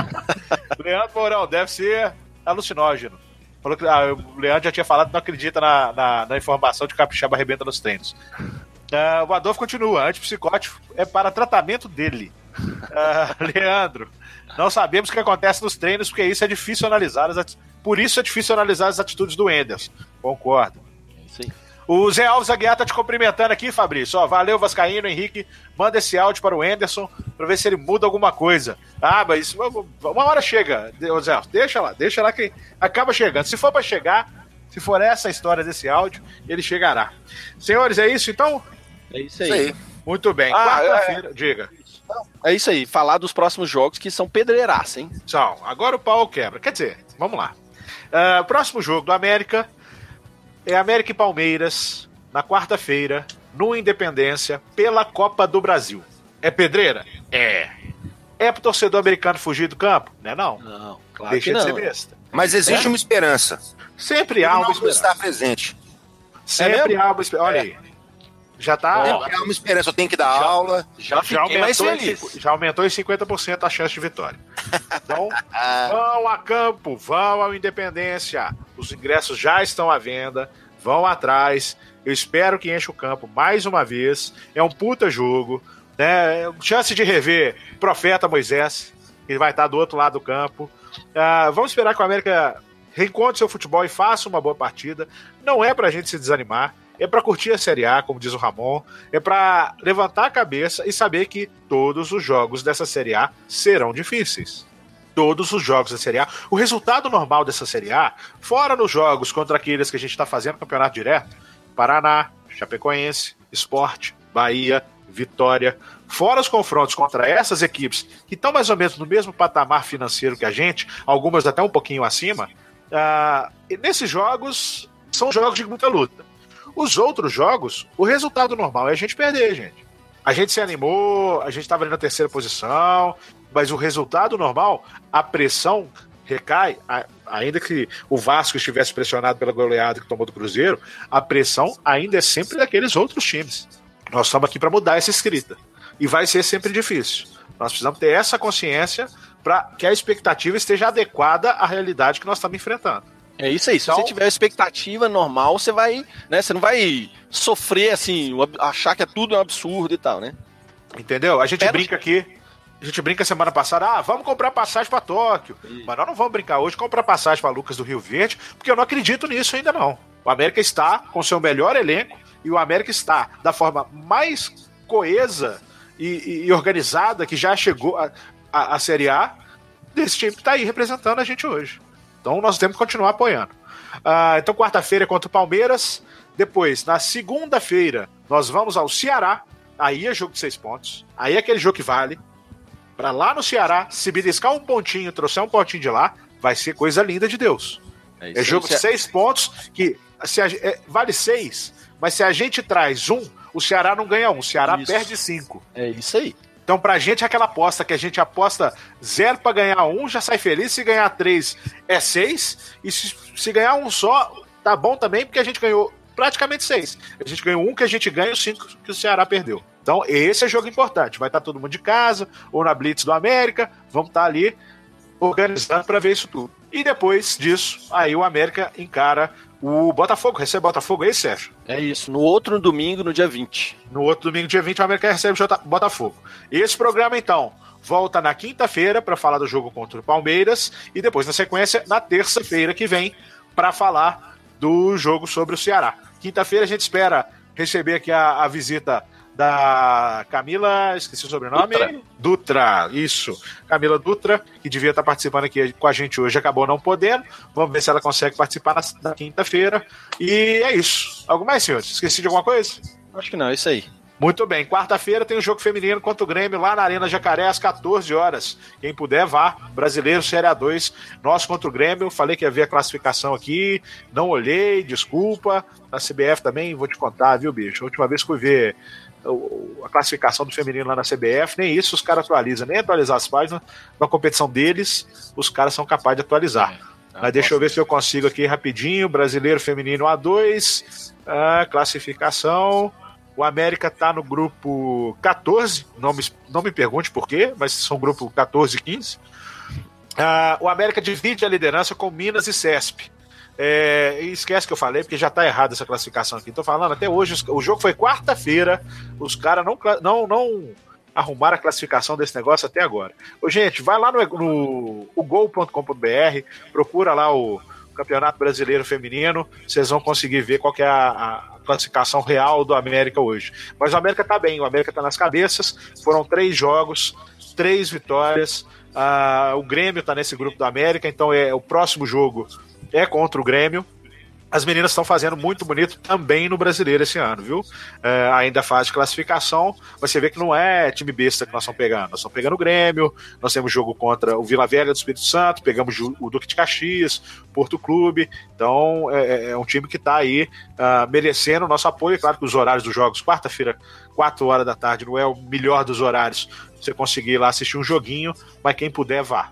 Leandro Mourão, deve ser alucinógeno. Falou que ah, o Leandro já tinha falado que não acredita na, na, na informação de que o Capixaba arrebenta nos treinos. Ah, o Adolfo continua, antipsicótico é para tratamento dele. Ah, Leandro, não sabemos o que acontece nos treinos, porque isso é difícil analisar as ati- por isso é difícil analisar as atitudes do Enderson. Concordo. É isso aí. O Zé Alves Aguiar tá te cumprimentando aqui, Fabrício. Ó, valeu, Vascaíno, Henrique. Manda esse áudio para o Enderson para ver se ele muda alguma coisa. Ah, mas uma hora chega, ô Zé Alves. Deixa lá, deixa lá que acaba chegando. Se for para chegar, se for essa a história desse áudio, ele chegará. Senhores, é isso então? É isso Isso aí. aí. Muito bem. Ah, Quarta-feira, diga. É isso aí. Falar dos próximos jogos que são pedreiraça, hein? Tchau. Agora o pau quebra. Quer dizer, vamos lá. Ah, próximo jogo do América é América e Palmeiras, na quarta-feira, no Independência, pela Copa do Brasil. É pedreira? É. É pro torcedor americano fugir do campo? Não é não. Não, claro Deixa que de não. ser besta. Mas existe É? uma esperança. Sempre há uma Não esperança. está presente. Sempre mesmo? há uma esperança. Olha aí. Já tá... Sempre há uma esperança. Eu tenho que dar aula. Já fiquei Já mais aumentou, em, feliz. cinqu- já aumentou em cinquenta por cento a chance de vitória. Então, vão a campo, vão ao Independência. Os ingressos já estão à venda. Vão atrás. Eu espero que enche o campo mais uma vez. É um puta jogo. Né? Chance de rever Profeta Moisés, que vai estar do outro lado do campo. Ah, vamos esperar que o América reencontre seu futebol e faça uma boa partida. Não é pra gente se desanimar. É pra curtir a Série A, como diz o Ramon. É pra levantar a cabeça e saber que todos os jogos dessa Série A serão difíceis. Todos os jogos da Série A. O resultado normal dessa Série A, fora nos jogos contra aqueles que a gente está fazendo campeonato direto, Paraná, Chapecoense, Sport, Bahia, Vitória, fora os confrontos contra essas equipes que estão mais ou menos no mesmo patamar financeiro que a gente, algumas até um pouquinho acima, ah, e nesses jogos são jogos de muita luta. Os outros jogos, o resultado normal é a gente perder, gente. A gente se animou, a gente estava ali na terceira posição, mas o resultado normal, a pressão recai, a- ainda que o Vasco estivesse pressionado pela goleada que tomou do Cruzeiro, a pressão ainda é sempre daqueles outros times. Nós estamos aqui para mudar essa escrita. E vai ser sempre difícil. Nós precisamos ter essa consciência para que a expectativa esteja adequada à realidade que nós estamos enfrentando. É isso aí. Se Então- você tiver a expectativa normal, você vai, né? Você não vai sofrer assim, o ab- achar que é tudo um absurdo e tal, né? Entendeu? A gente Pera- brinca aqui. A gente brinca semana passada, ah, vamos comprar passagem para Tóquio. Isso. Mas nós não vamos brincar hoje comprar passagem para Lucas do Rio Verde, porque eu não acredito nisso ainda não. O América está com seu melhor elenco e o América está da forma mais coesa e, e- e organizada que já chegou a, a, a Série A desse time que está aí representando a gente hoje. Então nós temos que continuar apoiando. Ah, então quarta-feira é contra o Palmeiras. Depois, na segunda-feira, nós vamos ao Ceará. Aí é jogo de seis pontos. Aí é aquele jogo que vale. Pra lá no Ceará, se beliscar um pontinho, trouxer um pontinho de lá, vai ser coisa linda de Deus. isso É aí. jogo de Você- seis pontos que se a- é, vale seis, mas se a gente traz um, o Ceará não ganha um, o Ceará Isso. perde cinco. É isso aí. Então, pra gente, é aquela aposta que a gente aposta zero pra ganhar um, já sai feliz. Se ganhar três, é seis. E se, se ganhar um só, tá bom também, porque a gente ganhou praticamente seis. A gente ganhou um que a gente ganha, os cinco que o Ceará perdeu. Então, esse é jogo importante. Vai estar todo mundo de casa, ou na Blitz do América. Vamos estar ali organizando para ver isso tudo. E depois disso, aí o América encara O Botafogo recebe o Botafogo, é isso, Sérgio? É isso. No outro domingo, no dia vinte. No outro domingo, dia vinte, o América recebe o Botafogo. Esse programa, então, volta na quinta-feira para falar do jogo contra o Palmeiras e depois, na sequência, na terça-feira que vem, para falar do jogo sobre o Ceará. Quinta-feira a gente espera receber aqui a, a visita da Camila, esqueci o sobrenome. Dutra. Dutra, isso. Camila Dutra, que devia estar participando aqui com a gente hoje, acabou não podendo. Vamos ver se ela consegue participar na, na quinta-feira. E é isso. Algo mais, senhores? Esqueci de alguma coisa? Acho que não, é isso aí. Muito bem, quarta-feira tem o jogo feminino contra o Grêmio lá na Arena Jacaré às catorze horas. Quem puder, vá. Brasileiro Série A dois, nós contra o Grêmio. Falei que ia ver a classificação aqui, não olhei, desculpa. Na C B F também, vou te contar, viu, bicho? A última vez que fui ver a classificação do feminino lá na C B F, nem isso os caras atualizam, nem atualizar as páginas da competição deles, os caras são capazes de atualizar. É, Mas deixa eu ver se eu consigo aqui rapidinho. Brasileiro Feminino A dois, a classificação. O América tá no grupo catorze, não me, não me pergunte por quê, mas são grupo catorze e quinze. Uh, o América divide a liderança com Minas e C E S P. É, esquece que eu falei, porque já tá errado essa classificação aqui. Tô falando, até hoje, o jogo foi quarta-feira, os caras não, não, não arrumaram a classificação desse negócio até agora. Ô, gente, vai lá no, no o gol ponto com ponto b r, procura lá o Campeonato Brasileiro Feminino, vocês vão conseguir ver qual que é a, a classificação real do América hoje. Mas o América tá bem, o América tá nas cabeças, foram três jogos, três vitórias, uh, o Grêmio tá nesse grupo do América, então é o próximo jogo é contra o Grêmio. As meninas estão fazendo muito bonito também no Brasileiro esse ano, viu? É, ainda faz de classificação, mas você vê que não é time besta que nós estamos pegando. Nós estamos pegando o Grêmio, nós temos jogo contra o Vila Velha do Espírito Santo, pegamos o Duque de Caxias, Porto Clube. Então é, é um time que está aí uh, merecendo o nosso apoio. Claro que os horários dos jogos, quarta-feira, quatro horas da tarde, não é o melhor dos horários pra você conseguir ir lá assistir um joguinho, mas quem puder, vá.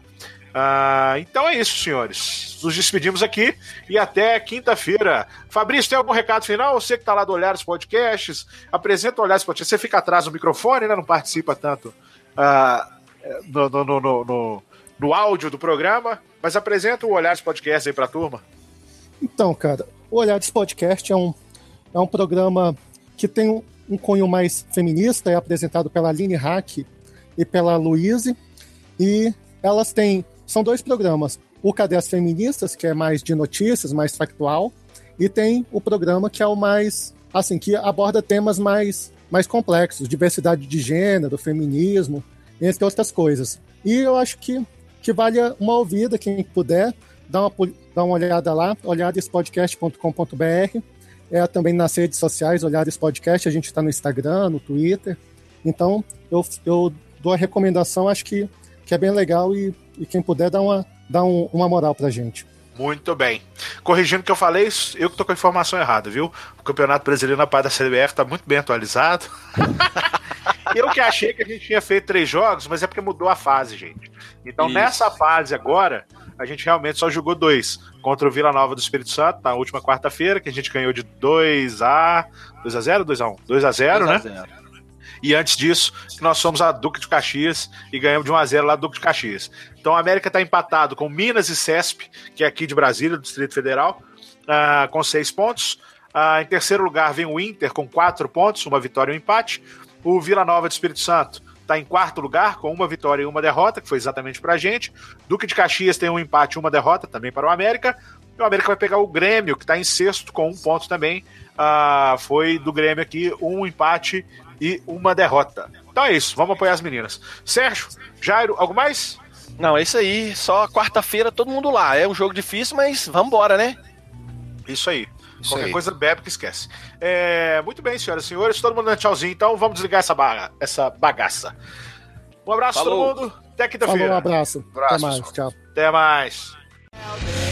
Uh, então é isso, senhores. Nos despedimos aqui e até quinta-feira. Fabrício, tem algum recado final? Você que está lá do Olhares Podcasts, apresenta o Olhares Podcasts. Você fica atrás do microfone, né? Não participa tanto uh, no, no, no, no, no áudio do programa, mas apresenta o Olhares Podcasts aí para a turma. Então, cara, o Olhares Podcast é um, é um programa que tem um, um cunho mais feminista, é apresentado pela Aline Hack e pela Luíse, e elas têm São dois programas. O Cadê as Feministas, que é mais de notícias, mais factual, e tem o programa que é o mais, assim, que aborda temas mais, mais complexos, diversidade de gênero, feminismo, entre outras coisas. E eu acho que, que vale uma ouvida, quem puder, dá uma, dá uma olhada lá, olhares podcast ponto com ponto b r. É também nas redes sociais, Olhares Podcast, a gente está no Instagram, no Twitter. Então, eu, eu dou a recomendação, acho que, que é bem legal e E quem puder, dá uma, dá um, uma moral pra gente. Muito bem. Corrigindo o que eu falei, eu que tô com a informação errada, viu? O Campeonato Brasileiro na parte da C B F tá muito bem atualizado. Eu que achei que a gente tinha feito três jogos, mas é porque mudou a fase, gente. Então, Isso. nessa fase agora, a gente realmente só jogou dois. Contra o Vila Nova do Espírito Santo, na última quarta-feira, que a gente ganhou de dois a zero, dois a um? dois a zero, né? E antes disso, nós somos a Duque de Caxias e ganhamos de um a zero lá do Duque de Caxias. Então a América está empatado com Minas e C E S P, que é aqui de Brasília, do Distrito Federal, uh, com seis pontos. Uh, em terceiro lugar vem o Inter com quatro pontos, uma vitória e um empate. O Vila Nova do Espírito Santo está em quarto lugar, com uma vitória e uma derrota, que foi exatamente para a gente. Duque de Caxias tem um empate e uma derrota, também para o América. E o América vai pegar o Grêmio, que está em sexto, com um ponto também. Uh, foi do Grêmio aqui, um empate e uma derrota. Então é isso, vamos apoiar as meninas. Sérgio, Jairo, algo mais? Não, é isso aí, só quarta-feira todo mundo lá. É um jogo difícil, mas vamos embora, né? Isso aí. Isso Qualquer aí. coisa bebe que esquece. É, muito bem, senhoras e senhores, todo mundo dando tchauzinho, então vamos desligar essa, baga- essa bagaça. Um abraço a todo mundo, até quinta-feira. Falou, um abraço. Abraço, Até mais, pessoal. tchau. Até mais.